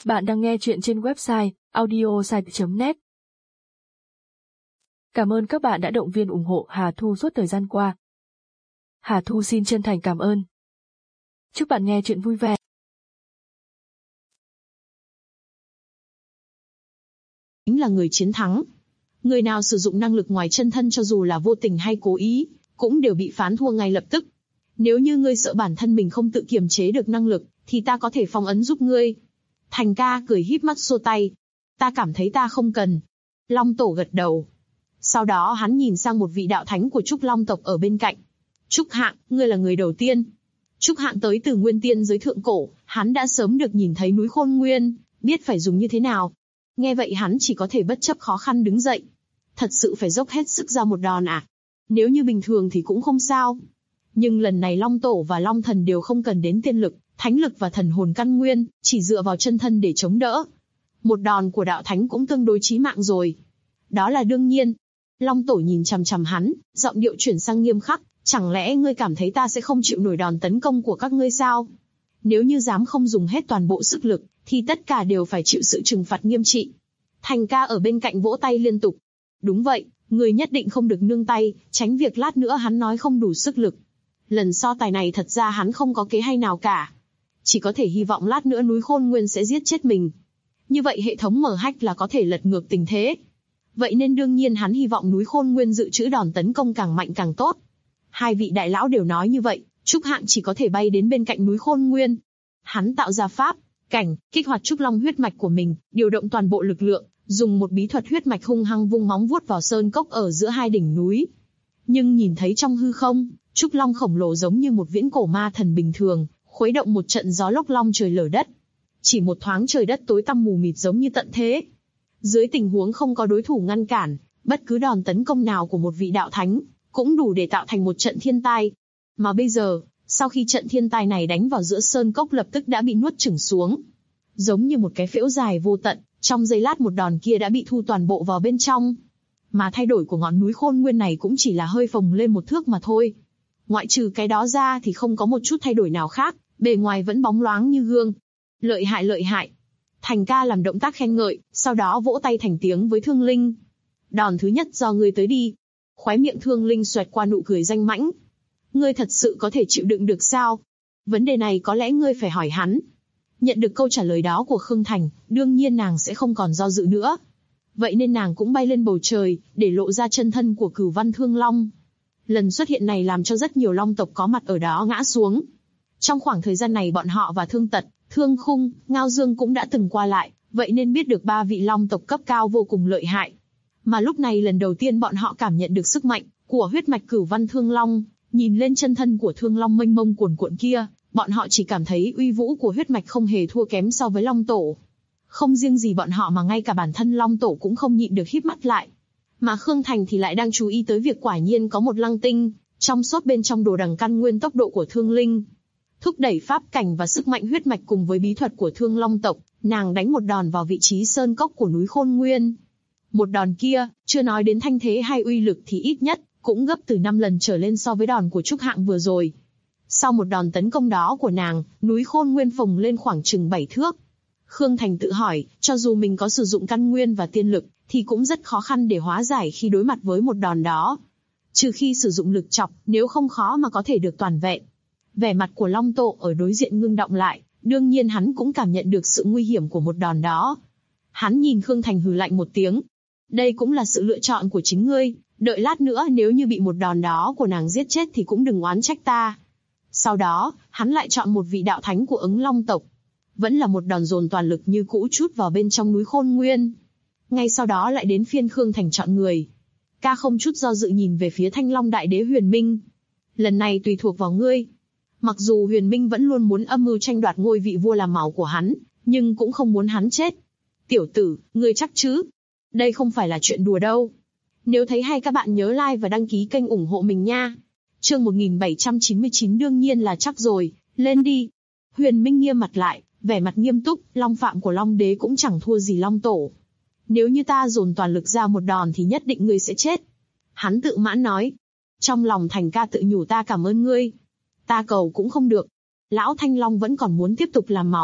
Bạn đang nghe chuyện trên website audiosite.net. Cảm ơn các bạn đã động viên ủng hộ Hà Thu suốt thời gian qua. Hà Thu xin chân thành cảm ơn. Chúc bạn nghe chuyện vui vẻ. Chính là người chiến thắng. Người nào sử dụng năng lực ngoài chân thân cho dù là vô tình hay cố ý, cũng đều bị phán thua ngay lập tức. Nếu như ngươi sợ bản thân mình không tự kiềm chế được năng lực, thì ta có thể phong ấn giúp ngươi. Thành ca cười híp mắt xua tay. Ta cảm thấy ta không cần. Long Tổ gật đầu. Sau đó hắn nhìn sang một vị đạo thánh của Trúc Long tộc ở bên cạnh. Trúc Hạng, ngươi là người đầu tiên. Trúc Hạng tới từ nguyên tiên giới thượng cổ, hắn đã sớm được nhìn thấy núi Khôn Nguyên, biết phải dùng như thế nào. Nghe vậy hắn chỉ có thể bất chấp khó khăn đứng dậy. Thật sự phải dốc hết sức ra một đòn à? Nếu như bình thường thì cũng không sao. Nhưng lần này Long Tổ và Long Thần đều không cần đến tiên lực, thánh lực và thần hồn căn nguyên, chỉ dựa vào chân thân để chống đỡ. Một đòn của đạo thánh cũng tương đối chí mạng rồi. Đó là đương nhiên. Long Tổ nhìn chằm chằm hắn, giọng điệu chuyển sang nghiêm khắc. Chẳng lẽ ngươi cảm thấy ta sẽ không chịu nổi đòn tấn công của các ngươi sao? Nếu như dám không dùng hết toàn bộ sức lực, thì tất cả đều phải chịu sự trừng phạt nghiêm trị. Thành ca ở bên cạnh vỗ tay liên tục. Đúng vậy, người nhất định không được nương tay, tránh việc lát nữa hắn nói không đủ sức lực. Lần so tài này thật ra hắn không có kế hay nào cả. Chỉ có thể hy vọng lát nữa núi Khôn Nguyên sẽ giết chết mình. Như vậy hệ thống mở hack là có thể lật ngược tình thế. Vậy nên đương nhiên hắn hy vọng núi Khôn Nguyên dự trữ đòn tấn công càng mạnh càng tốt. Hai vị đại lão đều nói như vậy, Trúc Hạng chỉ có thể bay đến bên cạnh núi Khôn Nguyên. Hắn tạo ra pháp, cảnh, kích hoạt Trúc Long huyết mạch của mình, điều động toàn bộ lực lượng, dùng một bí thuật huyết mạch hung hăng vung móng vuốt vào sơn cốc ở giữa hai đỉnh núi. Nhưng nhìn thấy trong hư không, Trúc Long khổng lồ giống như một viễn cổ ma thần bình thường, khuấy động một trận gió lốc long trời lở đất. Chỉ một thoáng trời đất tối tăm mù mịt giống như tận thế. Dưới tình huống không có đối thủ ngăn cản, bất cứ đòn tấn công nào của một vị đạo thánh cũng đủ để tạo thành một trận thiên tai. Mà bây giờ, sau khi trận thiên tai này đánh vào giữa sơn cốc lập tức đã bị nuốt chửng xuống. Giống như một cái phễu dài vô tận, trong giây lát một đòn kia đã bị thu toàn bộ vào bên trong. Mà thay đổi của ngọn núi Khôn Nguyên này cũng chỉ là hơi phồng lên một thước mà thôi. Ngoại trừ cái đó ra thì không có một chút thay đổi nào khác, bề ngoài vẫn bóng loáng như gương. Lợi hại lợi hại. Thành ca làm động tác khen ngợi, sau đó vỗ tay thành tiếng với Thương Linh. Đòn thứ nhất do ngươi tới đi. Khóe miệng Thương Linh xoẹt qua nụ cười danh mãnh. Ngươi thật sự có thể chịu đựng được sao? Vấn đề này có lẽ ngươi phải hỏi hắn. Nhận được câu trả lời đó của Khương Thành, đương nhiên nàng sẽ không còn do dự nữa. Vậy nên nàng cũng bay lên bầu trời, để lộ ra chân thân của Cửu Văn Thương Long. Lần xuất hiện này làm cho rất nhiều long tộc có mặt ở đó ngã xuống. Trong khoảng thời gian này bọn họ và Thương Tật, Thương Khung, Ngao Dương cũng đã từng qua lại, vậy nên biết được ba vị long tộc cấp cao vô cùng lợi hại. Mà lúc này lần đầu tiên bọn họ cảm nhận được sức mạnh của huyết mạch Cửu Văn Thương Long, nhìn lên chân thân của Thương Long mênh mông cuồn cuộn kia, bọn họ chỉ cảm thấy uy vũ của huyết mạch không hề thua kém so với Long Tổ. Không riêng gì bọn họ mà ngay cả bản thân Long Tổ cũng không nhịn được híp mắt lại. Mà Khương Thành thì lại đang chú ý tới việc quả nhiên có một lăng tinh, trong suốt bên trong đồ đằng căn nguyên tốc độ của Thương Linh. Thúc đẩy pháp cảnh và sức mạnh huyết mạch cùng với bí thuật của Thương Long tộc, nàng đánh một đòn vào vị trí sơn cốc của núi Khôn Nguyên. Một đòn kia, chưa nói đến thanh thế hay uy lực thì ít nhất, cũng gấp từ 5 lần trở lên so với đòn của Trúc Hạng vừa rồi. Sau một đòn tấn công đó của nàng, núi Khôn Nguyên phồng lên khoảng chừng 7 thước. Khương Thành tự hỏi, cho dù mình có sử dụng căn nguyên và tiên lực, thì cũng rất khó khăn để hóa giải khi đối mặt với một đòn đó. Trừ khi sử dụng lực chọc, nếu không khó mà có thể được toàn vẹn. Vẻ mặt của Long Tổ ở đối diện ngưng động lại, đương nhiên hắn cũng cảm nhận được sự nguy hiểm của một đòn đó. Hắn nhìn Khương Thành hừ lạnh một tiếng. Đây cũng là sự lựa chọn của chính ngươi, đợi lát nữa nếu như bị một đòn đó của nàng giết chết thì cũng đừng oán trách ta. Sau đó, hắn lại chọn một vị đạo thánh của Ứng Long tộc. Vẫn là một đòn dồn toàn lực như cũ trút vào bên trong núi Khôn Nguyên. Ngay sau đó lại đến phiên Khương Thành chọn người. Ca không chút do dự nhìn về phía Thanh Long Đại Đế Huyền Minh. Lần này tùy thuộc vào ngươi. Mặc dù Huyền Minh vẫn luôn muốn âm mưu tranh đoạt ngôi vị vua làm máu của hắn, nhưng cũng không muốn hắn chết. Tiểu tử, ngươi chắc chứ? Đây không phải là chuyện đùa đâu. Nếu thấy hay các bạn nhớ like và đăng ký kênh ủng hộ mình nha. Chương 1799 đương nhiên là chắc rồi, lên đi. Huyền Minh nghiêm mặt lại, vẻ mặt nghiêm túc, long phạm của Long Đế cũng chẳng thua gì Long Tổ. Nếu như ta dồn toàn lực ra một đòn thì nhất định ngươi sẽ chết. Hắn tự mãn nói. Trong lòng Thành ca tự nhủ ta cảm ơn ngươi. Ta cầu cũng không được. Lão Thanh Long vẫn còn muốn tiếp tục làm màu,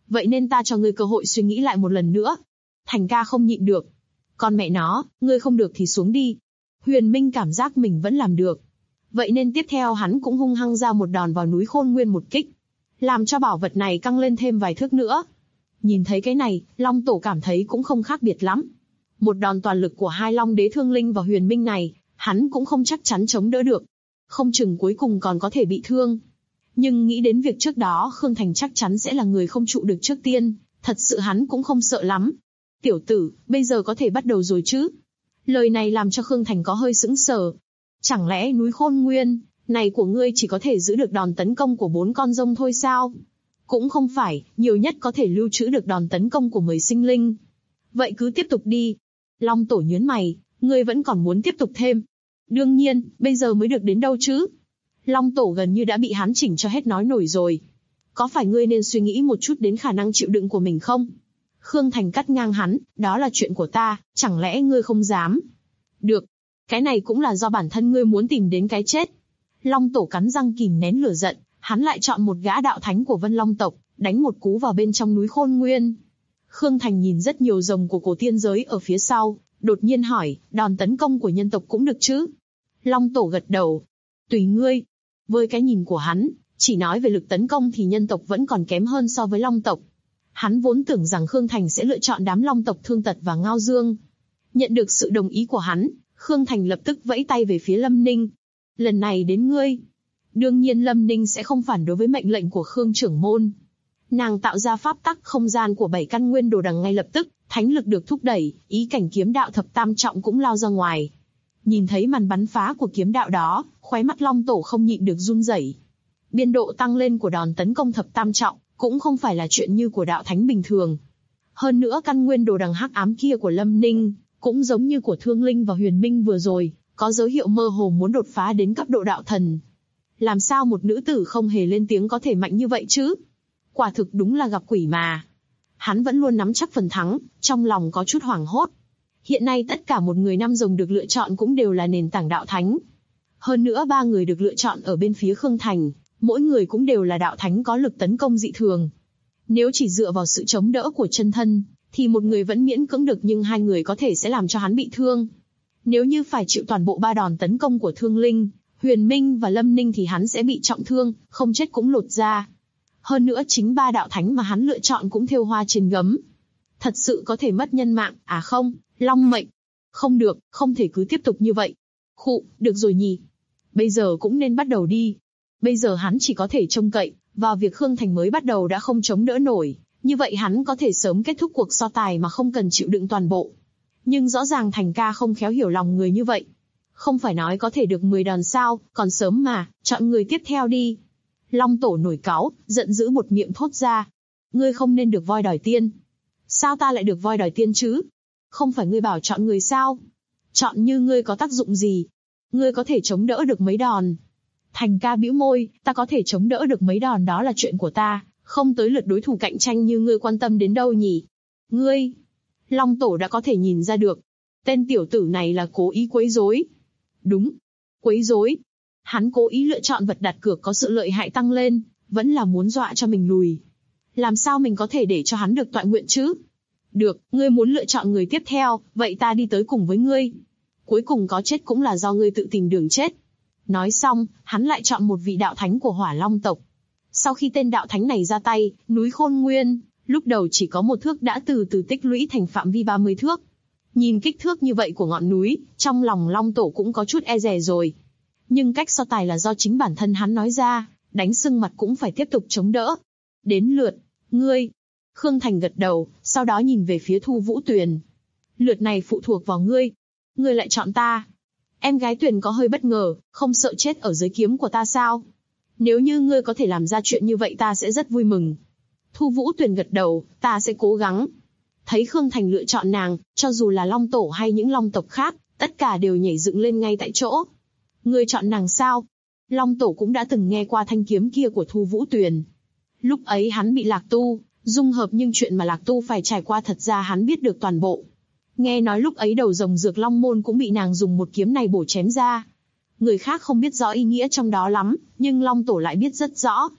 Vậy nên ta cho ngươi cơ hội suy nghĩ lại một lần nữa. Thành ca không nhịn được. Con mẹ nó, ngươi không được thì xuống đi. Huyền Minh cảm giác mình vẫn làm được. Vậy nên tiếp theo hắn cũng hung hăng ra một đòn vào núi Khôn Nguyên một kích, làm cho bảo vật này căng lên thêm vài thước nữa. Nhìn thấy cái này, Long Tổ cảm thấy cũng không khác biệt lắm. Một đòn toàn lực của hai Long Đế Thương Linh và Huyền Minh này, hắn cũng không chắc chắn chống đỡ được. Không chừng cuối cùng còn có thể bị thương. Nhưng nghĩ đến việc trước đó Khương Thành chắc chắn sẽ là người không trụ được trước tiên, thật sự hắn cũng không sợ lắm. Tiểu tử, bây giờ có thể bắt đầu rồi chứ? Lời này làm cho Khương Thành có hơi sững sờ. Chẳng lẽ núi Khôn Nguyên này của ngươi chỉ có thể giữ được đòn tấn công của 4 con rông thôi sao? Cũng không phải, nhiều nhất có thể lưu trữ được đòn tấn công của 10 sinh linh. Vậy cứ tiếp tục đi. Long Tổ nhướng mày, ngươi vẫn còn muốn tiếp tục thêm. Đương nhiên, bây giờ mới được đến đâu chứ? Long Tổ gần như đã bị hắn chỉnh cho hết nói nổi rồi. Có phải ngươi nên suy nghĩ một chút đến khả năng chịu đựng của mình không? Khương Thành cắt ngang hắn, đó là chuyện của ta, chẳng lẽ ngươi không dám? Được, cái này cũng là do bản thân ngươi muốn tìm đến cái chết. Long Tổ cắn răng kìm nén lửa giận, hắn lại chọn một gã đạo thánh của Vân Long tộc, đánh một cú vào bên trong núi Khôn Nguyên. Khương Thành nhìn rất nhiều rồng của cổ tiên giới ở phía sau, đột nhiên hỏi, đòn tấn công của nhân tộc cũng được chứ? Long Tổ gật đầu. Tùy ngươi. Với cái nhìn của hắn, chỉ nói về lực tấn công thì nhân tộc vẫn còn kém hơn so với Long tộc. Hắn vốn tưởng rằng Khương Thành sẽ lựa chọn đám Long tộc Thương Tật và Ngao Dương. Nhận được sự đồng ý của hắn, Khương Thành lập tức vẫy tay về phía Lâm Ninh. Lần này đến ngươi. Đương nhiên Lâm Ninh sẽ không phản đối với mệnh lệnh của Khương trưởng môn. Nàng tạo ra pháp tắc không gian của 7 căn nguyên đồ đằng ngay lập tức, thánh lực được thúc đẩy, ý cảnh kiếm đạo thập tam trọng cũng lao ra ngoài. Nhìn thấy màn bắn phá của kiếm đạo đó, khóe mắt Long Tổ không nhịn được run rẩy. Biên độ tăng lên của đòn tấn công thập tam trọng cũng không phải là chuyện như của đạo thánh bình thường. Hơn nữa căn nguyên đồ đằng hắc ám kia của Lâm Ninh cũng giống như của Thương Linh và Huyền Minh vừa rồi, có dấu hiệu mơ hồ muốn đột phá đến cấp độ đạo thần. Làm sao một nữ tử không hề lên tiếng có thể mạnh như vậy chứ? Quả thực đúng là gặp quỷ mà. Hắn vẫn luôn nắm chắc phần thắng, trong lòng có chút hoảng hốt. Hiện nay tất cả một người 5 rồng được lựa chọn cũng đều là nền tảng đạo thánh. Hơn nữa 3 người được lựa chọn ở bên phía Khương Thành, mỗi người cũng đều là đạo thánh có lực tấn công dị thường. Nếu chỉ dựa vào sự chống đỡ của chân thân, thì một người vẫn miễn cưỡng được nhưng 2 người có thể sẽ làm cho hắn bị thương. Nếu như phải chịu toàn bộ 3 đòn tấn công của Thương Linh, Huyền Minh và Lâm Ninh thì hắn sẽ bị trọng thương, không chết cũng lột da. Hơn nữa chính 3 đạo thánh mà hắn lựa chọn cũng thêu hoa trên gấm. Thật sự có thể mất nhân mạng, à không, long mệnh. Không được, không thể cứ tiếp tục như vậy. Khụ, được rồi nhỉ. Bây giờ cũng nên bắt đầu đi. Bây giờ hắn chỉ có thể trông cậy vào việc Khương Thành mới bắt đầu đã không chống đỡ nổi. Như vậy hắn có thể sớm kết thúc cuộc so tài mà không cần chịu đựng toàn bộ. Nhưng rõ ràng Thành ca không khéo hiểu lòng người như vậy. Không phải nói có thể được 10 đòn sao, còn sớm mà, chọn người tiếp theo đi. Long Tổ nổi cáu, giận dữ một miệng thốt ra. Ngươi không nên được voi đòi tiên. Sao ta lại được voi đòi tiên chứ? Không phải ngươi bảo chọn người sao? Chọn như ngươi có tác dụng gì? Ngươi có thể chống đỡ được mấy đòn? Thành ca bĩu môi, ta có thể chống đỡ được mấy đòn đó là chuyện của ta, không tới lượt đối thủ cạnh tranh như ngươi quan tâm đến đâu nhỉ? Ngươi! Long Tổ đã có thể nhìn ra được. Tên tiểu tử này là cố ý quấy rối. Đúng, quấy rối. Hắn cố ý lựa chọn vật đặt cược có sự lợi hại tăng lên, vẫn là muốn dọa cho mình lùi. Làm sao mình có thể để cho hắn được tọa nguyện chứ? Được, ngươi muốn lựa chọn người tiếp theo, vậy ta đi tới cùng với ngươi. Cuối cùng có chết cũng là do ngươi tự tìm đường chết. Nói xong, hắn lại chọn một vị đạo thánh của Hỏa Long tộc. Sau khi tên đạo thánh này ra tay, núi Khôn Nguyên, lúc đầu chỉ có 1 thước đã từ từ tích lũy thành phạm vi 30 thước. Nhìn kích thước như vậy của ngọn núi, trong lòng Long Tổ cũng có chút e dè rồi. Nhưng cách so tài là do chính bản thân hắn nói ra, đánh sưng mặt cũng phải tiếp tục chống đỡ. Đến lượt, ngươi. Khương Thành gật đầu, sau đó nhìn về phía Thu Vũ Tuyền. Lượt này phụ thuộc vào ngươi. Ngươi lại chọn ta. Em gái Tuyền có hơi bất ngờ, không sợ chết ở dưới kiếm của ta sao? Nếu như ngươi có thể làm ra chuyện như vậy ta sẽ rất vui mừng. Thu Vũ Tuyền gật đầu, ta sẽ cố gắng. Thấy Khương Thành lựa chọn nàng, cho dù là Long Tổ hay những Long tộc khác, tất cả đều nhảy dựng lên ngay tại chỗ. Ngươi chọn nàng sao? Long Tổ cũng đã từng nghe qua thanh kiếm kia của Thu Vũ Tuyền. Lúc ấy hắn bị Lạc Tu dung hợp, nhưng chuyện mà Lạc Tu phải trải qua thật ra hắn biết được toàn bộ. Nghe nói lúc ấy đầu rồng Dược Long Môn cũng bị nàng dùng một kiếm này bổ chém ra. Người khác không biết rõ ý nghĩa trong đó lắm, nhưng Long Tổ lại biết rất rõ.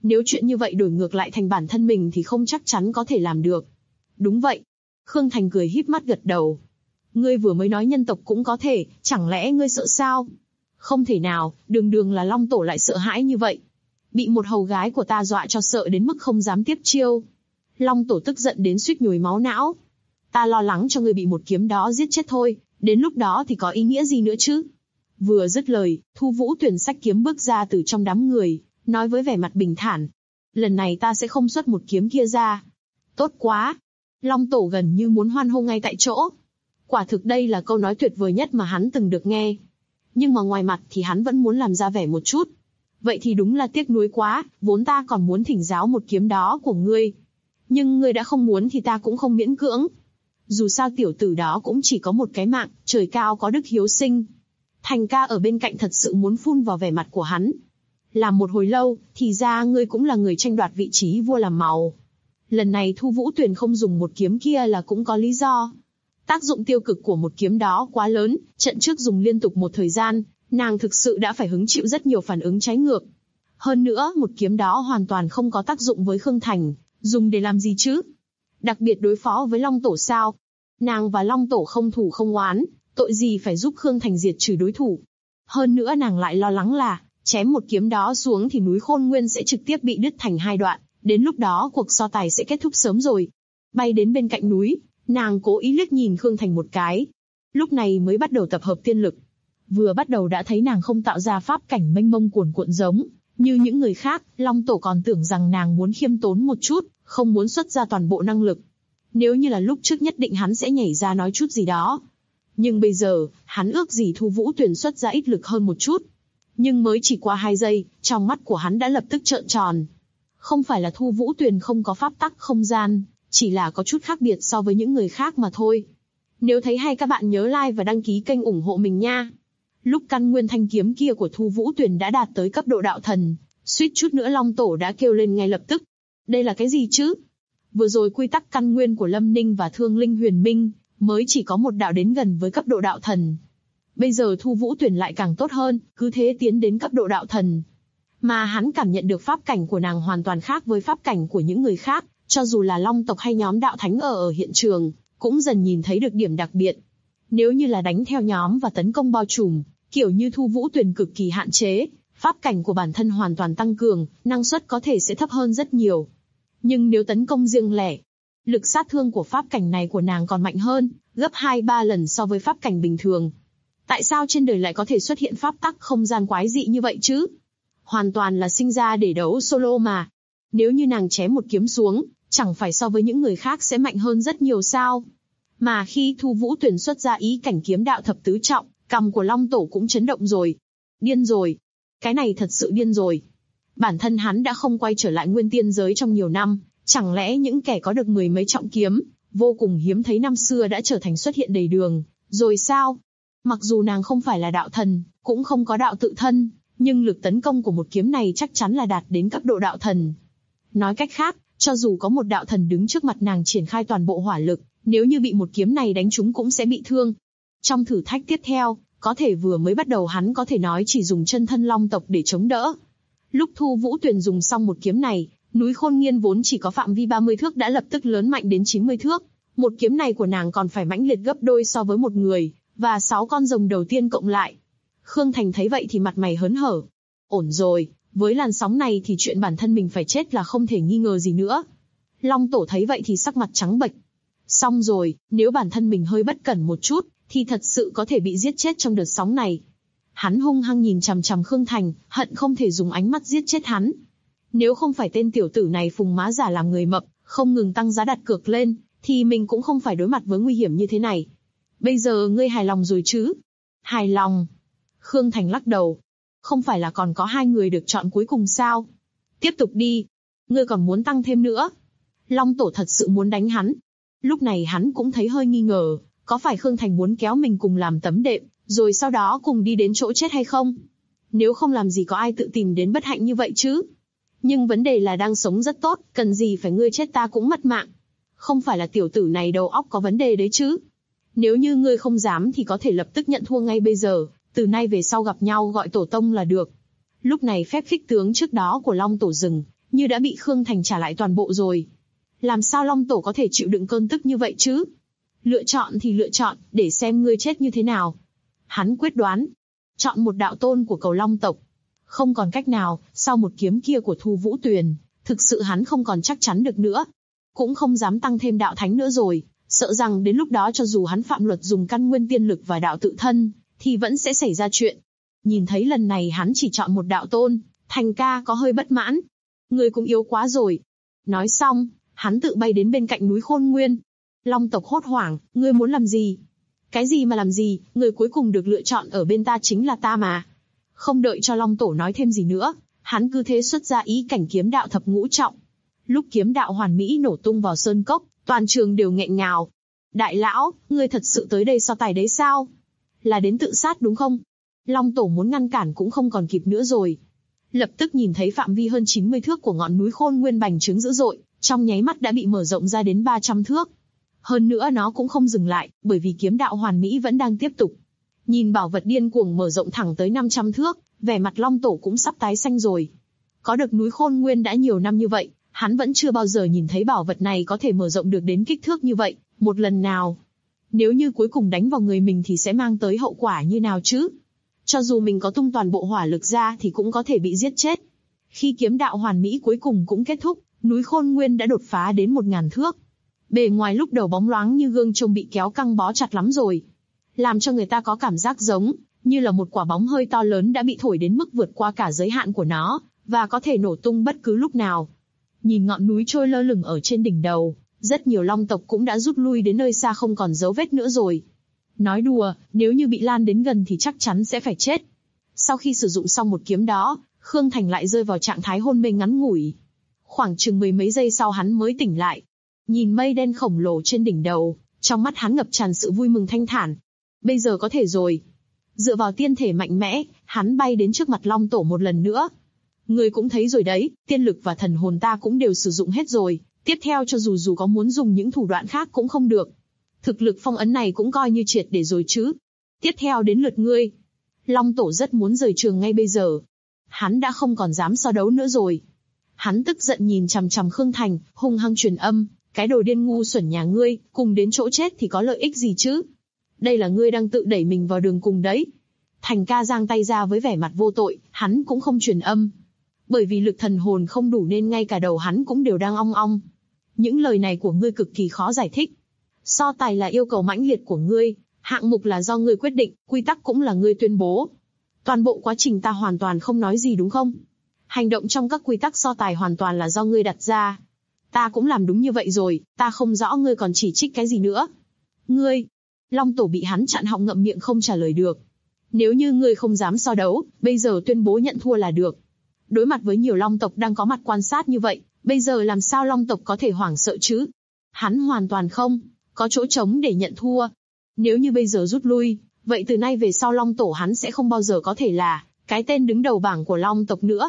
Nếu chuyện như vậy đổi ngược lại thành bản thân mình thì không chắc chắn có thể làm được. Đúng vậy. Khương Thành cười híp mắt gật đầu. Ngươi vừa mới nói nhân tộc cũng có thể, chẳng lẽ ngươi sợ sao? Không thể nào, đường đường là Long Tổ lại sợ hãi như vậy. Bị một hầu gái của ta dọa cho sợ đến mức không dám tiếp chiêu. Long Tổ tức giận đến suýt nhồi máu não. Ta lo lắng cho ngươi bị một kiếm đó giết chết thôi, đến lúc đó thì có ý nghĩa gì nữa chứ? Vừa dứt lời, Thu Vũ Tuyền xách kiếm bước ra từ trong đám người, nói với vẻ mặt bình thản. Lần này ta sẽ không xuất một kiếm kia ra. Tốt quá! Long Tổ gần như muốn hoan hô ngay tại chỗ. Quả thực đây là câu nói tuyệt vời nhất mà hắn từng được nghe. Nhưng mà ngoài mặt thì hắn vẫn muốn làm ra vẻ một chút. Vậy thì đúng là tiếc nuối quá, vốn ta còn muốn thỉnh giáo một kiếm đó của ngươi. Nhưng ngươi đã không muốn thì ta cũng không miễn cưỡng. Dù sao tiểu tử đó cũng chỉ có một cái mạng, trời cao có đức hiếu sinh. Thành ca ở bên cạnh thật sự muốn phun vào vẻ mặt của hắn. Làm một hồi lâu, thì ra ngươi cũng là người tranh đoạt vị trí vua làm màu. Lần này Thu Vũ Tuyền không dùng một kiếm kia là cũng có lý do. Tác dụng tiêu cực của một kiếm đó quá lớn, trận trước dùng liên tục một thời gian, nàng thực sự đã phải hứng chịu rất nhiều phản ứng trái ngược. Hơn nữa, một kiếm đó hoàn toàn không có tác dụng với Khương Thành, dùng để làm gì chứ? Đặc biệt đối phó với Long Tổ sao? Nàng và Long Tổ không thù không oán, tội gì phải giúp Khương Thành diệt trừ đối thủ. Hơn nữa nàng lại lo lắng là, chém một kiếm đó xuống thì núi Khôn Nguyên sẽ trực tiếp bị đứt thành hai đoạn, đến lúc đó cuộc so tài sẽ kết thúc sớm rồi. Bay đến bên cạnh núi, nàng cố ý liếc nhìn Khương Thành một cái. Lúc này mới bắt đầu tập hợp tiên lực. Vừa bắt đầu đã thấy nàng không tạo ra pháp cảnh mênh mông cuồn cuộn giống như những người khác, Long Tổ còn tưởng rằng nàng muốn khiêm tốn một chút, không muốn xuất ra toàn bộ năng lực. Nếu như là lúc trước nhất định hắn sẽ nhảy ra nói chút gì đó. Nhưng bây giờ, hắn ước gì Thu Vũ Tuyền xuất ra ít lực hơn một chút. Nhưng mới chỉ qua 2 giây, trong mắt của hắn đã lập tức trợn tròn. Không phải là Thu Vũ Tuyền không có pháp tắc không gian, chỉ là có chút khác biệt so với những người khác mà thôi. Nếu thấy hay các bạn nhớ like và đăng ký kênh ủng hộ mình nha. Lúc căn nguyên thanh kiếm kia của Thu Vũ Tuyền đã đạt tới cấp độ đạo thần, suýt chút nữa Long Tổ đã kêu lên ngay lập tức. Đây là cái gì chứ? Vừa rồi quy tắc căn nguyên của Lâm Ninh và Thương Linh Huyền Minh mới chỉ có một đạo đến gần với cấp độ đạo thần. Bây giờ Thu Vũ Tuyền lại càng tốt hơn, cứ thế tiến đến cấp độ đạo thần. Mà hắn cảm nhận được pháp cảnh của nàng hoàn toàn khác với pháp cảnh của những người khác, cho dù là Long tộc hay nhóm đạo thánh ở hiện trường, cũng dần nhìn thấy được điểm đặc biệt. Nếu như là đánh theo nhóm và tấn công bao trùm, kiểu như Thu Vũ Tuyền cực kỳ hạn chế, pháp cảnh của bản thân hoàn toàn tăng cường, năng suất có thể sẽ thấp hơn rất nhiều. Nhưng nếu tấn công riêng lẻ, lực sát thương của pháp cảnh này của nàng còn mạnh hơn, gấp 2-3 lần so với pháp cảnh bình thường. Tại sao trên đời lại có thể xuất hiện pháp tắc không gian quái dị như vậy chứ? Hoàn toàn là sinh ra để đấu solo mà. Nếu như nàng chém một kiếm xuống, chẳng phải so với những người khác sẽ mạnh hơn rất nhiều sao? Mà khi Thu Vũ Tuyền xuất ra ý cảnh kiếm đạo thập tứ trọng, cằm của Long Tổ cũng chấn động rồi. Điên rồi. Cái này thật sự điên rồi. Bản thân hắn đã không quay trở lại nguyên tiên giới trong nhiều năm, chẳng lẽ những kẻ có được 10 mấy trọng kiếm, vô cùng hiếm thấy năm xưa đã trở thành xuất hiện đầy đường, rồi sao? Mặc dù nàng không phải là đạo thần, cũng không có đạo tự thân, nhưng lực tấn công của một kiếm này chắc chắn là đạt đến cấp độ đạo thần. Nói cách khác, cho dù có một đạo thần đứng trước mặt nàng triển khai toàn bộ hỏa lực, nếu như bị một kiếm này đánh trúng cũng sẽ bị thương. Trong thử thách tiếp theo, có thể vừa mới bắt đầu hắn có thể nói chỉ dùng chân thân Long tộc để chống đỡ. Lúc Thu Vũ Tuyền dùng xong một kiếm này, núi Khôn Nghiên vốn chỉ có phạm vi 30 thước đã lập tức lớn mạnh đến 90 thước. Một kiếm này của nàng còn phải mãnh liệt gấp đôi so với một người, và 6 con rồng đầu tiên cộng lại. Khương Thành thấy vậy thì mặt mày hớn hở. Ổn rồi, với làn sóng này thì chuyện bản thân mình phải chết là không thể nghi ngờ gì nữa. Long Tổ thấy vậy thì sắc mặt trắng bệch. Xong rồi, nếu bản thân mình hơi bất cẩn một chút, thì thật sự có thể bị giết chết trong đợt sóng này. Hắn hung hăng nhìn chằm chằm Khương Thành, hận không thể dùng ánh mắt giết chết hắn. Nếu không phải tên tiểu tử này phùng má giả làm người mập, không ngừng tăng giá đặt cược lên, thì mình cũng không phải đối mặt với nguy hiểm như thế này. Bây giờ ngươi hài lòng rồi chứ? Hài lòng. Khương Thành lắc đầu. Không phải là còn có 2 người được chọn cuối cùng sao? Tiếp tục đi. Ngươi còn muốn tăng thêm nữa. Long Tổ thật sự muốn đánh hắn. Lúc này hắn cũng thấy hơi nghi ngờ, có phải Khương Thành muốn kéo mình cùng làm tấm đệm, rồi sau đó cùng đi đến chỗ chết hay không? Nếu không làm gì có ai tự tìm đến bất hạnh như vậy chứ? Nhưng vấn đề là đang sống rất tốt, cần gì phải ngươi chết ta cũng mất mạng. Không phải là tiểu tử này đầu óc có vấn đề đấy chứ? Nếu như ngươi không dám thì có thể lập tức nhận thua ngay bây giờ, từ nay về sau gặp nhau gọi tổ tông là được. Lúc này phép khích tướng trước đó của Long Tổ dừng, như đã bị Khương Thành trả lại toàn bộ rồi. Làm sao Long Tổ có thể chịu đựng cơn tức như vậy chứ? Lựa chọn thì lựa chọn, để xem ngươi chết như thế nào. Hắn quyết đoán. Chọn một đạo tôn của Cầu Long tộc. Không còn cách nào, sau một kiếm kia của Thu Vũ Tuyền, thực sự hắn không còn chắc chắn được nữa. Cũng không dám tăng thêm đạo thánh nữa rồi, sợ rằng đến lúc đó cho dù hắn phạm luật dùng căn nguyên tiên lực và đạo tự thân, thì vẫn sẽ xảy ra chuyện. Nhìn thấy lần này hắn chỉ chọn một đạo tôn, Thành ca có hơi bất mãn. Ngươi cũng yếu quá rồi. Nói xong, hắn tự bay đến bên cạnh núi Khôn Nguyên. Long tộc hốt hoảng, ngươi muốn làm gì? Cái gì mà làm gì, người cuối cùng được lựa chọn ở bên ta chính là ta mà. Không đợi cho Long Tổ nói thêm gì nữa, hắn cứ thế xuất ra ý cảnh kiếm đạo thập ngũ trọng. Lúc kiếm đạo hoàn mỹ nổ tung vào sơn cốc, toàn trường đều nghẹn ngào. Đại lão, ngươi thật sự tới đây so tài đấy sao? Là đến tự sát đúng không? Long Tổ muốn ngăn cản cũng không còn kịp nữa rồi. Lập tức nhìn thấy phạm vi hơn 90 thước của ngọn núi Khôn Nguyên bành trướng dữ dội, trong nháy mắt đã bị mở rộng ra đến 300 thước. Hơn nữa nó cũng không dừng lại, bởi vì kiếm đạo hoàn mỹ vẫn đang tiếp tục. Nhìn bảo vật điên cuồng mở rộng thẳng tới 500 thước, vẻ mặt Long Tổ cũng sắp tái xanh rồi. Có được núi Khôn Nguyên đã nhiều năm như vậy, hắn vẫn chưa bao giờ nhìn thấy bảo vật này có thể mở rộng được đến kích thước như vậy, một lần nào. Nếu như cuối cùng đánh vào người mình thì sẽ mang tới hậu quả như nào chứ? Cho dù mình có tung toàn bộ hỏa lực ra thì cũng có thể bị giết chết. Khi kiếm đạo hoàn mỹ cuối cùng cũng kết thúc, núi Khôn Nguyên đã đột phá đến 1000 thước. Bề ngoài lúc đầu bóng loáng như gương trông bị kéo căng bó chặt lắm rồi. Làm cho người ta có cảm giác giống như là một quả bóng hơi to lớn đã bị thổi đến mức vượt qua cả giới hạn của nó, và có thể nổ tung bất cứ lúc nào. Nhìn ngọn núi trôi lơ lửng ở trên đỉnh đầu, rất nhiều long tộc cũng đã rút lui đến nơi xa không còn dấu vết nữa rồi. Nói đùa, nếu như bị lan đến gần thì chắc chắn sẽ phải chết. Sau khi sử dụng xong một kiếm đó, Khương Thành lại rơi vào trạng thái hôn mê ngắn ngủi. Khoảng chừng mười mấy giây sau hắn mới tỉnh lại. Nhìn mây đen khổng lồ trên đỉnh đầu, trong mắt hắn ngập tràn sự vui mừng thanh thản. Bây giờ có thể rồi. Dựa vào tiên thể mạnh mẽ, hắn bay đến trước mặt Long Tổ một lần nữa. Ngươi cũng thấy rồi đấy, tiên lực và thần hồn ta cũng đều sử dụng hết rồi. Tiếp theo cho dù có muốn dùng những thủ đoạn khác cũng không được. Thực lực phong ấn này cũng coi như triệt để rồi chứ. Tiếp theo đến lượt ngươi. Long Tổ rất muốn rời trường ngay bây giờ. Hắn đã không còn dám so đấu nữa rồi. Hắn tức giận nhìn chằm chằm Khương Thành, hung hăng truyền âm. Cái đồ điên ngu xuẩn nhà ngươi, cùng đến chỗ chết thì có lợi ích gì chứ? Đây là ngươi đang tự đẩy mình vào đường cùng đấy. Thành ca giang tay ra với vẻ mặt vô tội, hắn cũng không truyền âm. Bởi vì lực thần hồn không đủ nên ngay cả đầu hắn cũng đều đang ong ong. Những lời này của ngươi cực kỳ khó giải thích. So tài là yêu cầu mãnh liệt của ngươi, hạng mục là do ngươi quyết định, quy tắc cũng là ngươi tuyên bố. Toàn bộ quá trình ta hoàn toàn không nói gì đúng không? Hành động trong các quy tắc so tài hoàn toàn là do ngươi đặt ra. Ta cũng làm đúng như vậy rồi, ta không rõ ngươi còn chỉ trích cái gì nữa. Ngươi, Long Tổ bị hắn chặn họng ngậm miệng không trả lời được. Nếu như ngươi không dám so đấu, bây giờ tuyên bố nhận thua là được. Đối mặt với nhiều Long tộc đang có mặt quan sát như vậy, bây giờ làm sao Long tộc có thể hoảng sợ chứ? Hắn hoàn toàn không có chỗ trống để nhận thua. Nếu như bây giờ rút lui, vậy từ nay về sau Long Tổ hắn sẽ không bao giờ có thể là cái tên đứng đầu bảng của Long tộc nữa.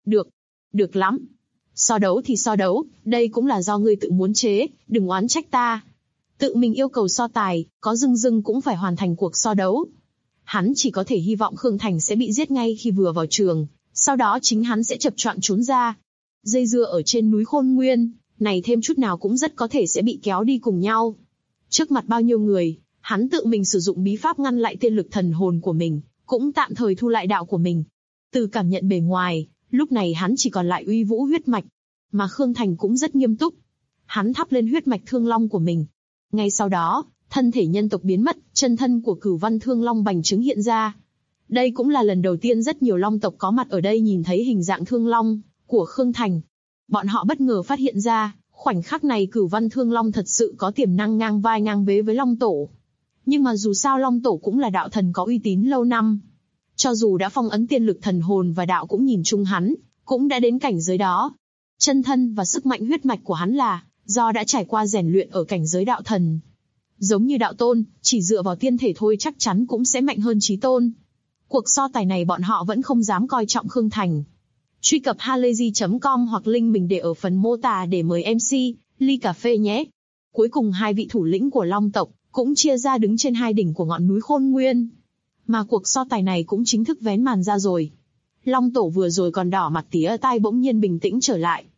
Được lắm. So đấu thì so đấu, đây cũng là do ngươi tự muốn chế, đừng oán trách ta. Tự mình yêu cầu so tài, có dưng cũng phải hoàn thành cuộc so đấu. Hắn chỉ có thể hy vọng Khương Thành sẽ bị giết ngay khi vừa vào trường, sau đó chính hắn sẽ chập choạng trốn ra. Dây dưa ở trên núi Khôn Nguyên, này thêm chút nào cũng rất có thể sẽ bị kéo đi cùng nhau. Trước mặt bao nhiêu người, hắn tự mình sử dụng bí pháp ngăn lại tiên lực thần hồn của mình, cũng tạm thời thu lại đạo của mình. Từ cảm nhận bề ngoài, lúc này hắn chỉ còn lại uy vũ huyết mạch, mà Khương Thành cũng rất nghiêm túc. Hắn thắp lên huyết mạch thương long của mình. Ngay sau đó, thân thể nhân tộc biến mất, chân thân của Cửu Văn Thương Long bành trướng hiện ra. Đây cũng là lần đầu tiên rất nhiều long tộc có mặt ở đây nhìn thấy hình dạng thương long của Khương Thành. Bọn họ bất ngờ phát hiện ra, khoảnh khắc này Cửu Văn Thương Long thật sự có tiềm năng ngang vai ngang vế với Long Tổ. Nhưng mà dù sao Long Tổ cũng là đạo thần có uy tín lâu năm. Cho dù đã phong ấn tiên lực thần hồn và đạo cũng nhìn chung hắn, cũng đã đến cảnh giới đó. Chân thân và sức mạnh huyết mạch của hắn là do đã trải qua rèn luyện ở cảnh giới đạo thần. Giống như đạo tôn, chỉ dựa vào tiên thể thôi chắc chắn cũng sẽ mạnh hơn chí tôn. Cuộc so tài này bọn họ vẫn không dám coi trọng Khương Thành. Truy cập halayzi.com hoặc link mình để ở phần mô tả để mời MC ly cà phê nhé. Cuối cùng hai vị thủ lĩnh của Long tộc cũng chia ra đứng trên hai đỉnh của ngọn núi Khôn Nguyên. Mà cuộc so tài này cũng chính thức vén màn ra rồi. Long Tổ vừa rồi còn đỏ mặt tía tai bỗng nhiên bình tĩnh trở lại.